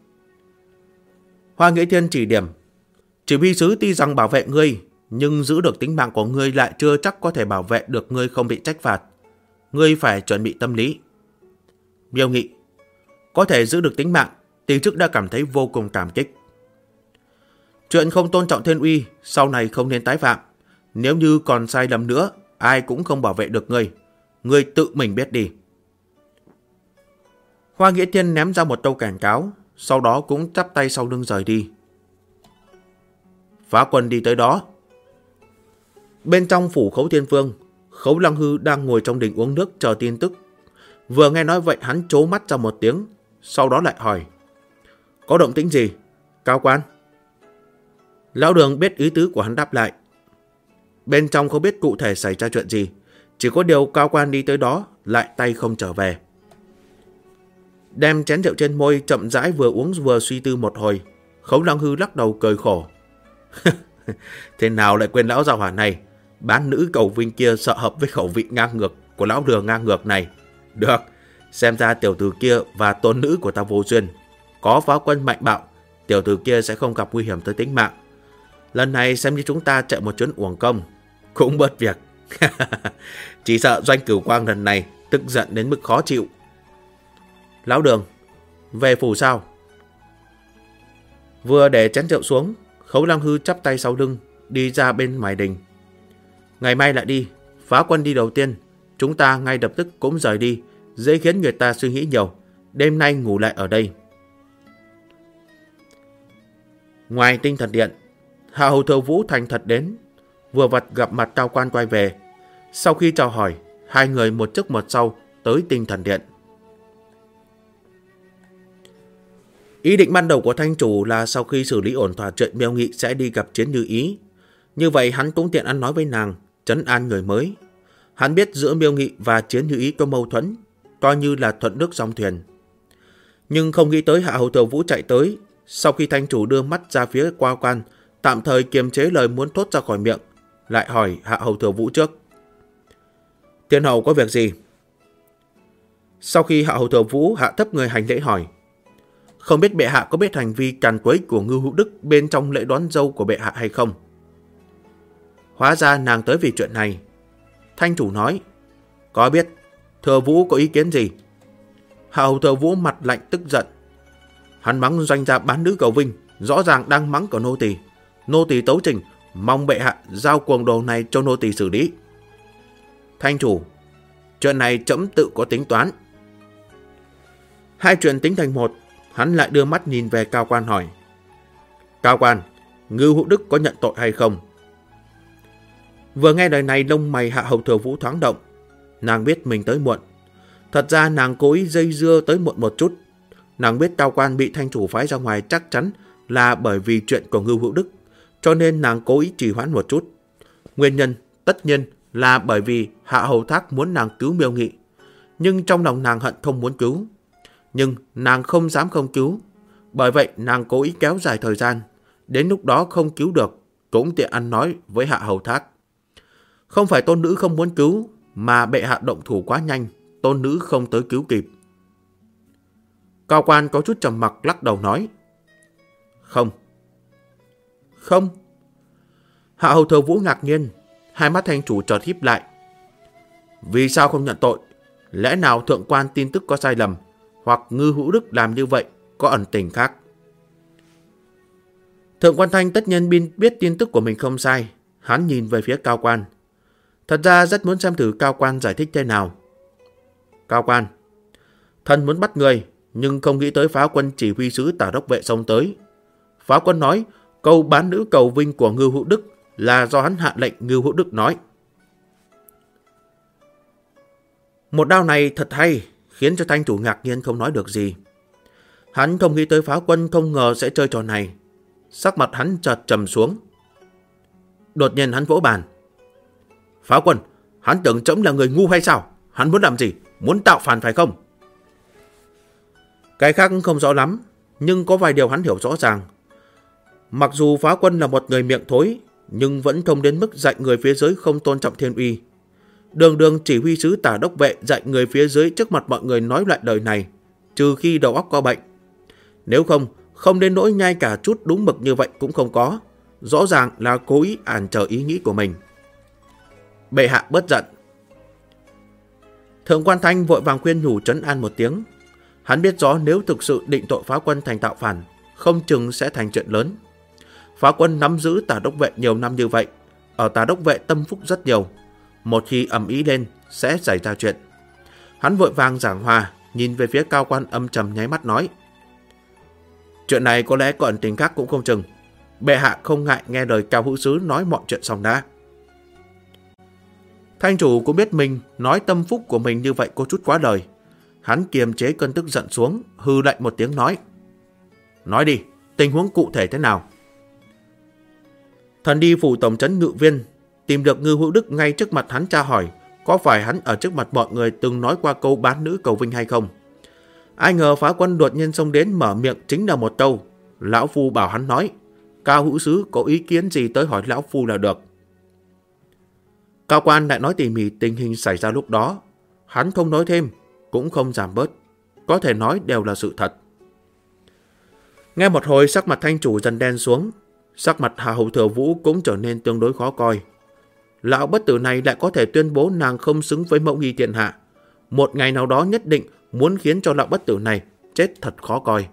Hoa Nghĩa Thiên chỉ điểm. Chỉ huy sứ tuy rằng bảo vệ ngươi, nhưng giữ được tính mạng của ngươi lại chưa chắc có thể bảo vệ được ngươi không bị trách phạt. Ngươi phải chuẩn bị tâm lý. Miêu Nghị. Có thể giữ được tính mạng, tỷ chức đã cảm thấy vô cùng cảm kích. Chuyện không tôn trọng thiên uy, sau này không nên tái phạm. Nếu như còn sai lầm nữa, ai cũng không bảo vệ được ngươi. Ngươi tự mình biết đi. Hoa Nghĩa Thiên ném ra một câu cảnh cáo, sau đó cũng chắp tay sau lưng rời đi. Phá Quân đi tới đó. Bên trong phủ Khấu Thiên Vương, Khấu Lăng Hư đang ngồi trong đình uống nước chờ tin tức. Vừa nghe nói vậy hắn trố mắt ra một tiếng, sau đó lại hỏi. Có động tĩnh gì? Cao quan? Lão Đường biết ý tứ của hắn đáp lại. Bên trong không biết cụ thể xảy ra chuyện gì, chỉ có điều cao quan đi tới đó lại tay không trở về. Đem chén rượu trên môi chậm rãi vừa uống vừa suy tư một hồi, Khấu Lăng Hư lắc đầu cười khổ. Thế nào lại quên lão già hỏa này, bán nữ cầu vinh kia sợ hợp với khẩu vị ngang ngược của lão Đường ngang ngược này. Được, xem ra tiểu tử kia và tôn nữ của ta vô duyên. Có Phá Quân mạnh bạo, tiểu tử kia sẽ không gặp nguy hiểm tới tính mạng. Lần này xem như chúng ta chạy một chuyến uổng công, cũng bớt việc. Chỉ sợ Doanh Cửu Quang lần này tức giận đến mức khó chịu. Lão Đường, về phủ sao? Vừa để chén rượu xuống, Khấu Lăng Hư chắp tay sau lưng, đi ra bên ngoài đình. Ngày mai lại đi, Phá Quân đi đầu tiên, chúng ta ngay lập tức cũng rời đi, dễ khiến người ta suy nghĩ nhiều. Đêm nay ngủ lại ở đây. Ngoài Tinh Thần Điện, Hạ Hầu Thừa Vũ thành thật đến, vừa vặt gặp mặt cao quan quay về. Sau khi chào hỏi, hai người một trước một sau tới Tinh Thần Điện. Ý định ban đầu của thanh chủ là sau khi xử lý ổn thỏa chuyện Miêu Nghị sẽ đi gặp Chiến Như Ý. Như vậy hắn cũng tiện ăn nói với nàng, trấn an người mới. Hắn biết giữa Miêu Nghị và Chiến Như Ý có mâu thuẫn, coi như là thuận nước dòng thuyền. Nhưng không nghĩ tới Hạ Hầu Thừa Vũ chạy tới. Sau khi thanh chủ đưa mắt ra phía qua quan, tạm thời kiềm chế lời muốn thốt ra khỏi miệng, lại hỏi Hạ Hầu Thừa Vũ trước. Thiên hầu có việc gì? Sau khi Hạ Hầu Thừa Vũ hạ thấp người hành lễ hỏi, không biết bệ hạ có biết hành vi càn quấy của Ngưu Hữu Đức bên trong lễ đón dâu của bệ hạ hay không? Hóa ra nàng tới vì chuyện này. Thanh chủ nói, có biết. Thừa Vũ có ý kiến gì? Hạ Hầu Thừa Vũ mặt lạnh tức giận. Hắn mắng doanh gia bán nữ cầu vinh, rõ ràng đang mắng của nô tỳ. Nô tỳ tấu trình, mong bệ hạ giao cuồng đồ này cho nô tỳ xử lý. Thanh chủ, chuyện này trẫm tự có tính toán. Hai chuyện tính thành một. Hắn lại đưa mắt nhìn về Cao Quan hỏi, Cao Quan, Ngưu Hữu Đức có nhận tội hay không? Vừa nghe lời này, lông mày Hạ Hầu Thừa Vũ thoáng động. Nàng biết mình tới muộn. Thật ra nàng cố ý dây dưa tới muộn một chút. Nàng biết Cao Quan bị thanh chủ phái ra ngoài chắc chắn là bởi vì chuyện của Ngưu Hữu Đức, cho nên nàng cố ý trì hoãn một chút. Nguyên nhân tất nhiên là bởi vì Hạ Hầu Thác muốn nàng cứu Miêu Nghị, nhưng trong lòng nàng hận không muốn cứu. Nhưng nàng không dám không cứu, bởi vậy nàng cố ý kéo dài thời gian. Đến lúc đó không cứu được, cũng tiện ăn nói với Hạ Hầu Thác. Không phải tôn nữ không muốn cứu, mà bệ hạ động thủ quá nhanh, tôn nữ không tới cứu kịp. Cao Quan có chút trầm mặc lắc đầu nói, không. Không. Hạ Hầu Thừa Vũ ngạc nhiên, hai mắt thanh chủ chợt híp lại. Vì sao không nhận tội? Lẽ nào thượng quan tin tức có sai lầm, hoặc Ngưu Hữu Đức làm như vậy có ẩn tình khác? Thượng quan Thanh tất nhiên biết tin tức của mình không sai. Hắn nhìn về phía Cao Quan. Thật ra rất muốn xem thử Cao Quan giải thích thế nào. Cao Quan, thần muốn bắt người, nhưng không nghĩ tới phá quân chỉ huy sứ Tả Đốc Vệ xông tới. Phá quân nói câu bán nữ cầu vinh của Ngưu Hữu Đức là do hắn hạ lệnh Ngưu Hữu Đức nói. Một đao này thật hay, khiến cho thanh chủ ngạc nhiên không nói được gì. Hắn không nghĩ tới phá quân không ngờ sẽ chơi trò này. Sắc mặt hắn chợt trầm xuống. Đột nhiên hắn vỗ bàn. Phá quân, hắn tưởng trẫm là người ngu hay sao? Hắn muốn làm gì? Muốn tạo phản phải không? Cái khác không rõ lắm, nhưng có vài điều hắn hiểu rõ ràng. Mặc dù phá quân là một người miệng thối, nhưng vẫn không đến mức dạy người phía dưới không tôn trọng thiên uy. Đường đường chỉ huy sứ Tả Đốc Vệ dạy người phía dưới trước mặt mọi người nói loại lời này, trừ khi đầu óc có bệnh. Nếu không đến nỗi ngay cả chút đúng mực như vậy cũng không có. Rõ ràng là cố ý cản trở ý nghĩ của mình. Bệ hạ bớt giận. Thượng quan Thanh vội vàng khuyên nhủ trấn an một tiếng. Hắn biết rõ nếu thực sự định tội phá quân thành tạo phản, không chừng sẽ thành chuyện lớn. Phá quân nắm giữ Tả Đốc Vệ nhiều năm như vậy, ở Tả Đốc Vệ tâm phúc rất nhiều. Một khi ầm ĩ lên sẽ xảy ra chuyện. Hắn vội vàng giảng hòa, nhìn về phía Cao Quan âm trầm nháy mắt nói. Chuyện này có lẽ có ẩn tình khác cũng không chừng. Bệ hạ không ngại nghe lời Cao Hữu Sứ nói mọi chuyện xong đã. Thanh chủ cũng biết mình nói tâm phúc của mình như vậy có chút quá lời. Hắn kiềm chế cơn tức giận xuống, hừ lạnh một tiếng nói. Nói đi, tình huống cụ thể thế nào? Thần đi phủ tổng trấn Ngự Viên, tìm được Ngưu Hữu Đức ngay trước mặt hắn tra hỏi có phải hắn ở trước mặt mọi người từng nói qua câu bán nữ cầu vinh hay không. Ai ngờ phá quân đột nhiên xông đến mở miệng chính là một câu. Lão Phu bảo hắn nói, Cao Hữu Sứ có ý kiến gì tới hỏi Lão Phu là được. Cao Quan lại nói tỉ mỉ tình hình xảy ra lúc đó. Hắn không nói thêm, cũng không giảm bớt. Có thể nói đều là sự thật. Nghe một hồi sắc mặt thanh chủ dần đen xuống. Sắc mặt Hạ Hầu Thừa Vũ cũng trở nên tương đối khó coi. Lão bất tử này lại có thể tuyên bố nàng không xứng với mẫu nghi thiên hạ. Một ngày nào đó nhất định muốn khiến cho lão bất tử này chết thật khó coi.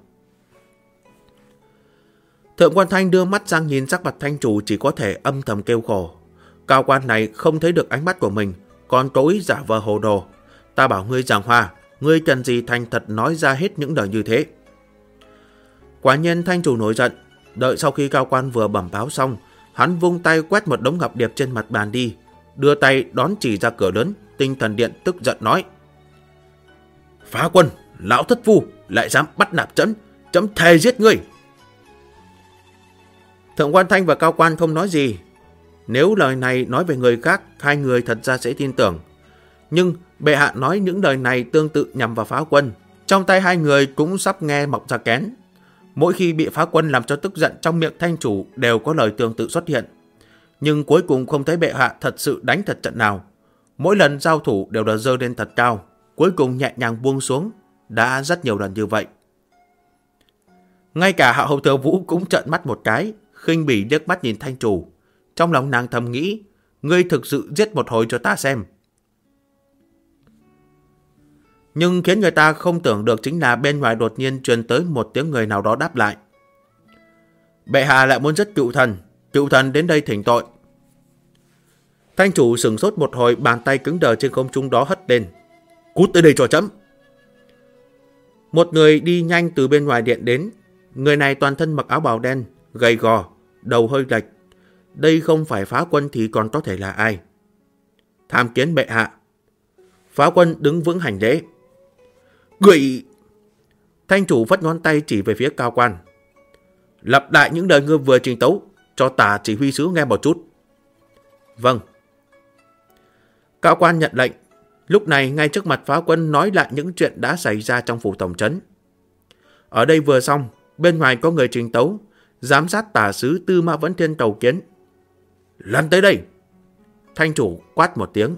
Thượng quan Thanh đưa mắt sang nhìn sắc mặt thanh chủ, chỉ có thể âm thầm kêu khổ. Cao quan này không thấy được ánh mắt của mình, còn cố ý giả vờ hồ đồ. Ta bảo ngươi giảng hòa, ngươi cần gì thành thật nói ra hết những lời như thế. Quả nhiên thanh chủ nổi giận. Đợi sau khi Cao Quan vừa bẩm báo xong, hắn vung tay quét một đống ngọc điệp trên mặt bàn đi, đưa tay đón chỉ ra cửa lớn. Tinh thần điện tức giận nói. Phá quân, lão thất phu lại dám bắt nạt trẫm, Trẫm thề giết ngươi. Thượng quan Thanh và Cao Quan không nói gì. Nếu lời này nói về người khác, hai người thật ra sẽ tin tưởng. Nhưng bệ hạ nói những lời này tương tự nhằm vào Phá Quân. Trong tay hai người cũng sắp nghe mọc ra kén. Mỗi khi bị Phá Quân làm cho tức giận, trong miệng Thanh chủ đều có lời tương tự xuất hiện. Nhưng cuối cùng không thấy bệ hạ thật sự đánh thật trận nào. Mỗi lần giao thủ đều đã dơ lên thật cao, cuối cùng nhẹ nhàng buông xuống. Đã rất nhiều lần như vậy. Ngay cả Hạ Hầu Thừa Vũ cũng trợn mắt một cái, khinh bỉ liếc mắt nhìn Thanh chủ. Trong lòng nàng thầm nghĩ, ngươi thực sự giết một hồi cho ta xem. Nhưng khiến người ta không tưởng được chính là bên ngoài đột nhiên truyền tới một tiếng người nào đó đáp lại. Bệ hạ lại muốn giết cựu thần đến đây thỉnh tội. Thanh chủ sửng sốt một hồi, bàn tay cứng đờ trên không trung đó hất lên. Cút tới đây cho trẫm. Một người đi nhanh từ bên ngoài điện đến. Người này toàn thân mặc áo bào đen, gầy gò, đầu hơi lệch. Đây không phải Phá Quân thì còn có thể là ai? Tham kiến bệ hạ. Phá Quân đứng vững hành lễ. Người... Thanh chủ vất ngón tay chỉ về phía Cao Quan. Lặp lại những lời ngươi vừa trình tấu, cho tả chỉ huy sứ nghe một chút. Vâng. Cao Quan nhận lệnh. Lúc này ngay trước mặt Phá Quân nói lại những chuyện đã xảy ra trong phủ tổng trấn. Ở đây vừa xong, bên ngoài có người trình tấu, giám sát tả sứ Tư Mã Vấn Thiên tcầu kiến. Lăn tới đây. Thanh chủ quát một tiếng.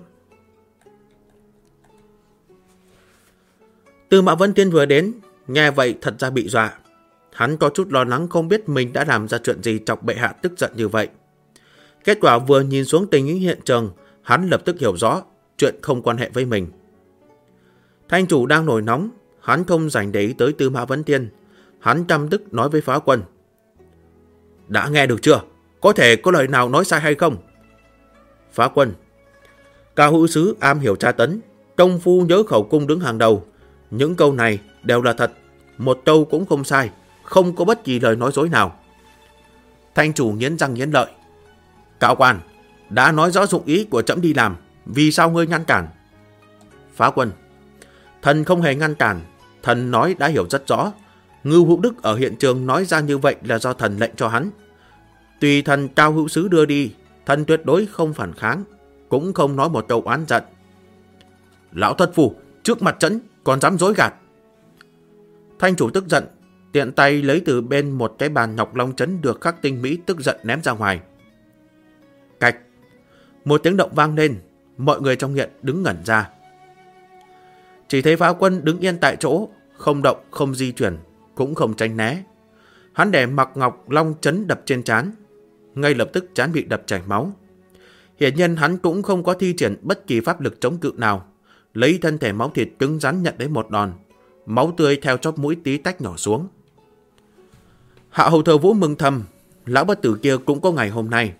Tư Mã Vấn Thiên vừa đến, nghe vậy thật ra bị dọa. Hắn có chút lo lắng không biết mình đã làm ra chuyện gì chọc bệ hạ tức giận như vậy. Kết quả vừa nhìn xuống tình hình hiện trường, hắn lập tức hiểu rõ chuyện không quan hệ với mình. Thanh chủ đang nổi nóng, hắn không dành để ý tới Tư Mã Vấn Thiên. Hắn căm tức nói với Phá Quân. Đã nghe được chưa? Có thể có lời nào nói sai hay không? Phá Quân. Cao hữu sứ am hiểu tra tấn, công phu nhớ khẩu cung đứng hàng đầu. Những câu này đều là thật, một câu cũng không sai, không có bất kỳ lời nói dối nào. Thanh chủ nghiến răng nghiến lợi. Cao Quan, đã nói rõ dụng ý của trẫm đi làm, vì sao ngươi ngăn cản? Phá Quân. Thần không hề ngăn cản, thần nói đã hiểu rất rõ. Ngưu Hữu Đức ở hiện trường nói ra như vậy là do thần lệnh cho hắn. Tùy thần Cao hữu sứ đưa đi, thần tuyệt đối không phản kháng, cũng không nói một câu oán giận. Lão thất phu, trước mặt trẫm còn dám dối gạt. Thanh chủ tức giận, tiện tay lấy từ bên một cái bàn ngọc long chấn được khắc tinh mỹ tức giận ném ra ngoài. Cạch. Một tiếng động vang lên, mọi người trong điện đứng ngẩn ra. Chỉ thấy Phá Quân đứng yên tại chỗ, không động, không di chuyển, cũng không tránh né. Hắn để mặc ngọc long chấn đập trên trán, ngay lập tức trán bị đập chảy máu. Hiển nhiên hắn cũng không có thi triển bất kỳ pháp lực chống cự nào, lấy thân thể máu thịt cứng rắn nhận lấy một đòn, máu tươi theo chóp mũi tí tách nhỏ xuống. Hạ Hầu Thừa Vũ mừng thầm, lão bất tử kia cũng có ngày hôm nay.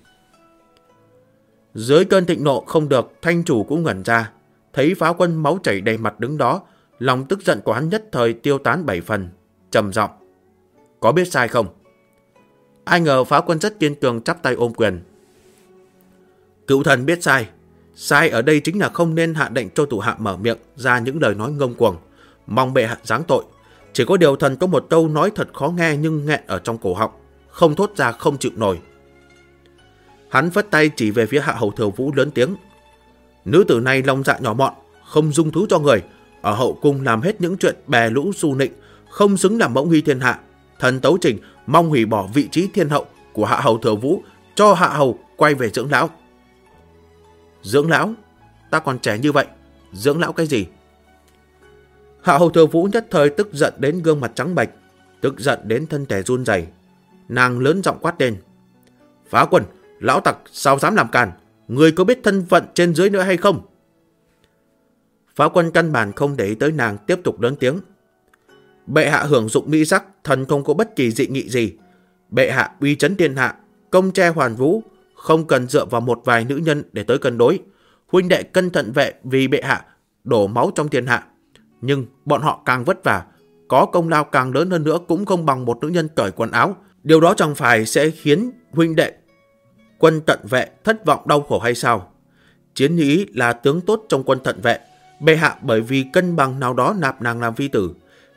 Dưới cơn thịnh nộ không được, thanh chủ cũng ngẩn ra, thấy Phá Quân máu chảy đầy mặt đứng đó, lòng tức giận của hắn nhất thời tiêu tán 7 phần, trầm giọng. Có biết sai không? Ai ngờ Phá Quân rất kiên cường chắp tay ôm quyền. Cựu thần biết sai. Sai ở đây chính là không nên hạ lệnh cho thủ hạ mở miệng ra những lời nói ngông cuồng, mong bệ hạ giáng tội. Chỉ có điều thần có một câu nói thật khó nghe nhưng nghẹn ở trong cổ họng, không thốt ra không chịu nổi. Hắn phất tay chỉ về phía Hạ Hầu Thừa Vũ lớn tiếng. Nữ tử này lòng dạ nhỏ mọn, không dung thứ cho người, ở hậu cung làm hết những chuyện bè lũ xu nịnh, không xứng làm mẫu nghi thiên hạ. Thần tấu trình mong hủy bỏ vị trí thiên hậu của Hạ Hầu Thừa Vũ, cho Hạ Hầu quay về dưỡng lão. Dưỡng lão? Ta còn trẻ như vậy, dưỡng lão cái gì? Hạ Hầu Thừa Vũ nhất thời tức giận đến gương mặt trắng bệch, tức giận đến thân thể run rẩy. Nàng lớn giọng quát lên. Phá Quân, lão tặc sao dám làm càn? Người có biết thân phận trên dưới nữa hay không? Phá Quân căn bản không để ý tới nàng, tiếp tục lớn tiếng. Bệ hạ hưởng dụng mỹ sắc, thần không có bất kỳ dị nghị gì. Bệ hạ uy chấn thiên hạ, công tre hoàn vũ, không cần dựa vào một vài nữ nhân để tới cân đối. Huynh đệ cân thận vệ vì bệ hạ đổ máu trong thiên hạ, nhưng bọn họ càng vất vả, có công lao càng lớn hơn nữa cũng không bằng một nữ nhân cởi quần áo. Điều đó chẳng phải sẽ khiến huynh đệ quân tận vệ thất vọng đau khổ hay sao? Chiến Ý là tướng tốt trong quân tận vệ, bệ hạ bởi vì cân bằng nào đó nạp nàng làm phi tử.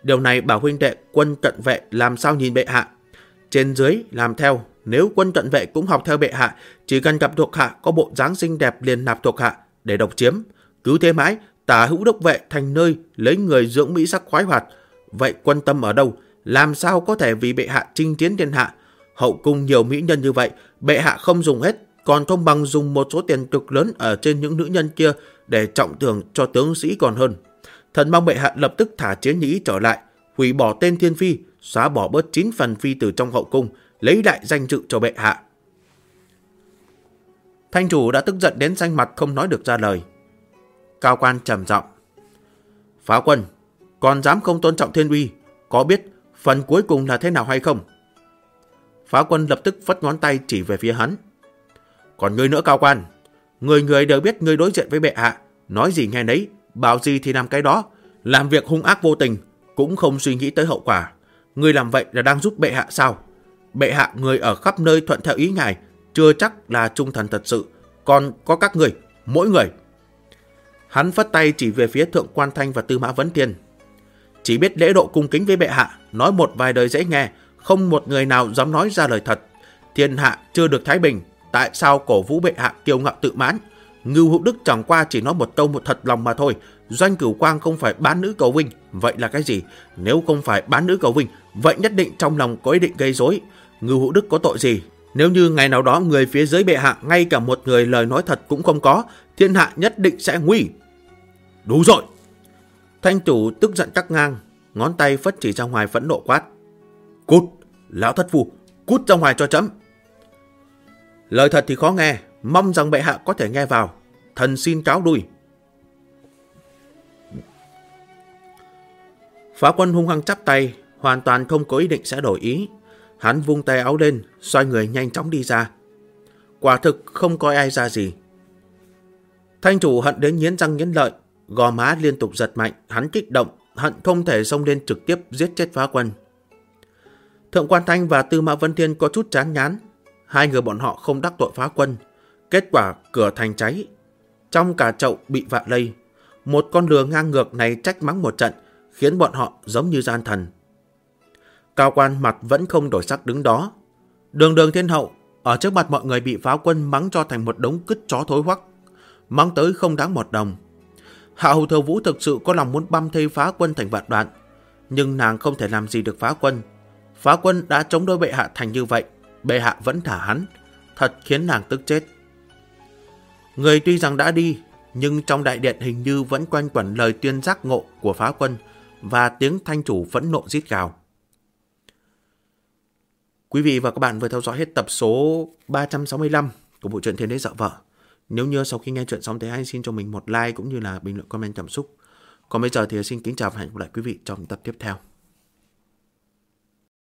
Điều này bảo huynh đệ quân cận vệ làm sao nhìn bệ hạ. Trên dưới làm theo, nếu quân cận vệ cũng học theo bệ hạ, chỉ cần gặp thuộc hạ có bộ dáng xinh đẹp liền nạp thuộc hạ để độc chiếm. Cứ thế mãi, Tả Hữu đốc vệ thành nơi lấy người dưỡng mỹ sắc khoái hoạt. Vậy quân tâm ở đâu? Làm sao có thể vì bệ hạ chinh chiến thiên hạ? Hậu cung nhiều mỹ nhân như vậy, bệ hạ không dùng hết, còn không bằng dùng một số tiền cực lớn ở trên những nữ nhân kia để trọng thưởng cho tướng sĩ còn hơn. Thần mong bệ hạ lập tức thả Chiến Nhĩ trở lại, hủy bỏ tên thiên phi, xóa bỏ bớt 9 phần phi từ trong hậu cung, lấy lại danh dự cho bệ hạ. Thanh chủ đã tức giận đến xanh mặt không nói được ra lời. Cao quan trầm giọng: Phá Quân, còn dám không tôn trọng thiên uy, có biết phần cuối cùng là thế nào hay không? Phá Quân lập tức phất ngón tay chỉ về phía hắn. Còn ngươi nữa Cao quan, người người đều biết ngươi đối diện với bệ hạ, nói gì nghe nấy, bảo gì thì làm cái đó, làm việc hung ác vô tình, cũng không suy nghĩ tới hậu quả. Ngươi làm vậy là đang giúp bệ hạ sao? Bệ hạ người ở khắp nơi thuận theo ý ngài, chưa chắc là trung thần thật sự, còn có các người, mỗi người. Hắn phất tay chỉ về phía Thượng Quan Thanh và Tư Mã Vấn Thiên. Chỉ biết lễ độ cung kính với bệ hạ, nói một vài lời dễ nghe, không một người nào dám nói ra lời thật. Thiên hạ chưa được thái bình, tại sao cổ vũ bệ hạ kiêu ngạo tự mãn? Ngưu Hữu Đức chẳng qua chỉ nói một câu một thật lòng mà thôi. Doanh Cửu Quang không phải bán nữ cầu vinh, vậy là cái gì? Nếu không phải bán nữ cầu vinh, vậy nhất định trong lòng có ý định gây rối. Ngưu Hữu Đức có tội gì? Nếu như ngày nào đó người phía dưới bệ hạ ngay cả một người lời nói thật cũng không có, thiên hạ nhất định sẽ nguy. Đủ rồi! Thanh chủ tức giận cắt ngang, ngón tay phất chỉ ra ngoài phẫn nộ quát. Cút! Lão thất phu, cút ra ngoài cho chấm! Lời thật thì khó nghe, mong rằng bệ hạ có thể nghe vào. Thần xin cáo lui. Phá Quân hung hăng chắp tay, hoàn toàn không có ý định sẽ đổi ý. Hắn vung tay áo lên, xoay người nhanh chóng đi ra. Quả thực không coi ai ra gì. Thanh chủ hận đến nghiến răng nghiến lợi, gò má liên tục giật mạnh, hắn kích động, hận không thể xông lên trực tiếp giết chết Phá Quân. Thượng Quan Thanh và Tư Mã Vấn Thiên có chút chán ngán, hai người bọn họ không đắc tội Phá Quân, kết quả cửa thành cháy, trong cả chậu bị vạ lây. Một con lừa ngang ngược này trách mắng một trận, khiến bọn họ giống như gian thần. Cao quan mặt vẫn không đổi sắc đứng đó. Đường Đường Thiên Hậu ở trước mặt mọi người bị Phá Quân mắng cho thành một đống cứt chó thối hoắc, mắng tới không đáng một đồng. Hạ Hầu Thừa Vũ thực sự có lòng muốn băm thây Phá Quân thành vạn đoạn, nhưng nàng không thể làm gì được Phá Quân. Phá Quân đã chống đối bệ hạ thành như vậy, bệ hạ vẫn thả hắn, thật khiến nàng tức chết. Người tuy rằng đã đi, nhưng trong đại điện hình như vẫn quanh quẩn lời tuyên giác ngộ của Phá Quân và tiếng thanh chủ phẫn nộ rít gào. Quý vị và các bạn vừa theo dõi hết tập số 365 của bộ truyện Thiên Đế Dợ Vợ. Nếu như sau khi nghe chuyện xong thấy hay, xin cho mình một like cũng như là bình luận comment cảm xúc. Còn bây giờ thì xin kính chào và hẹn gặp lại quý vị trong tập tiếp theo.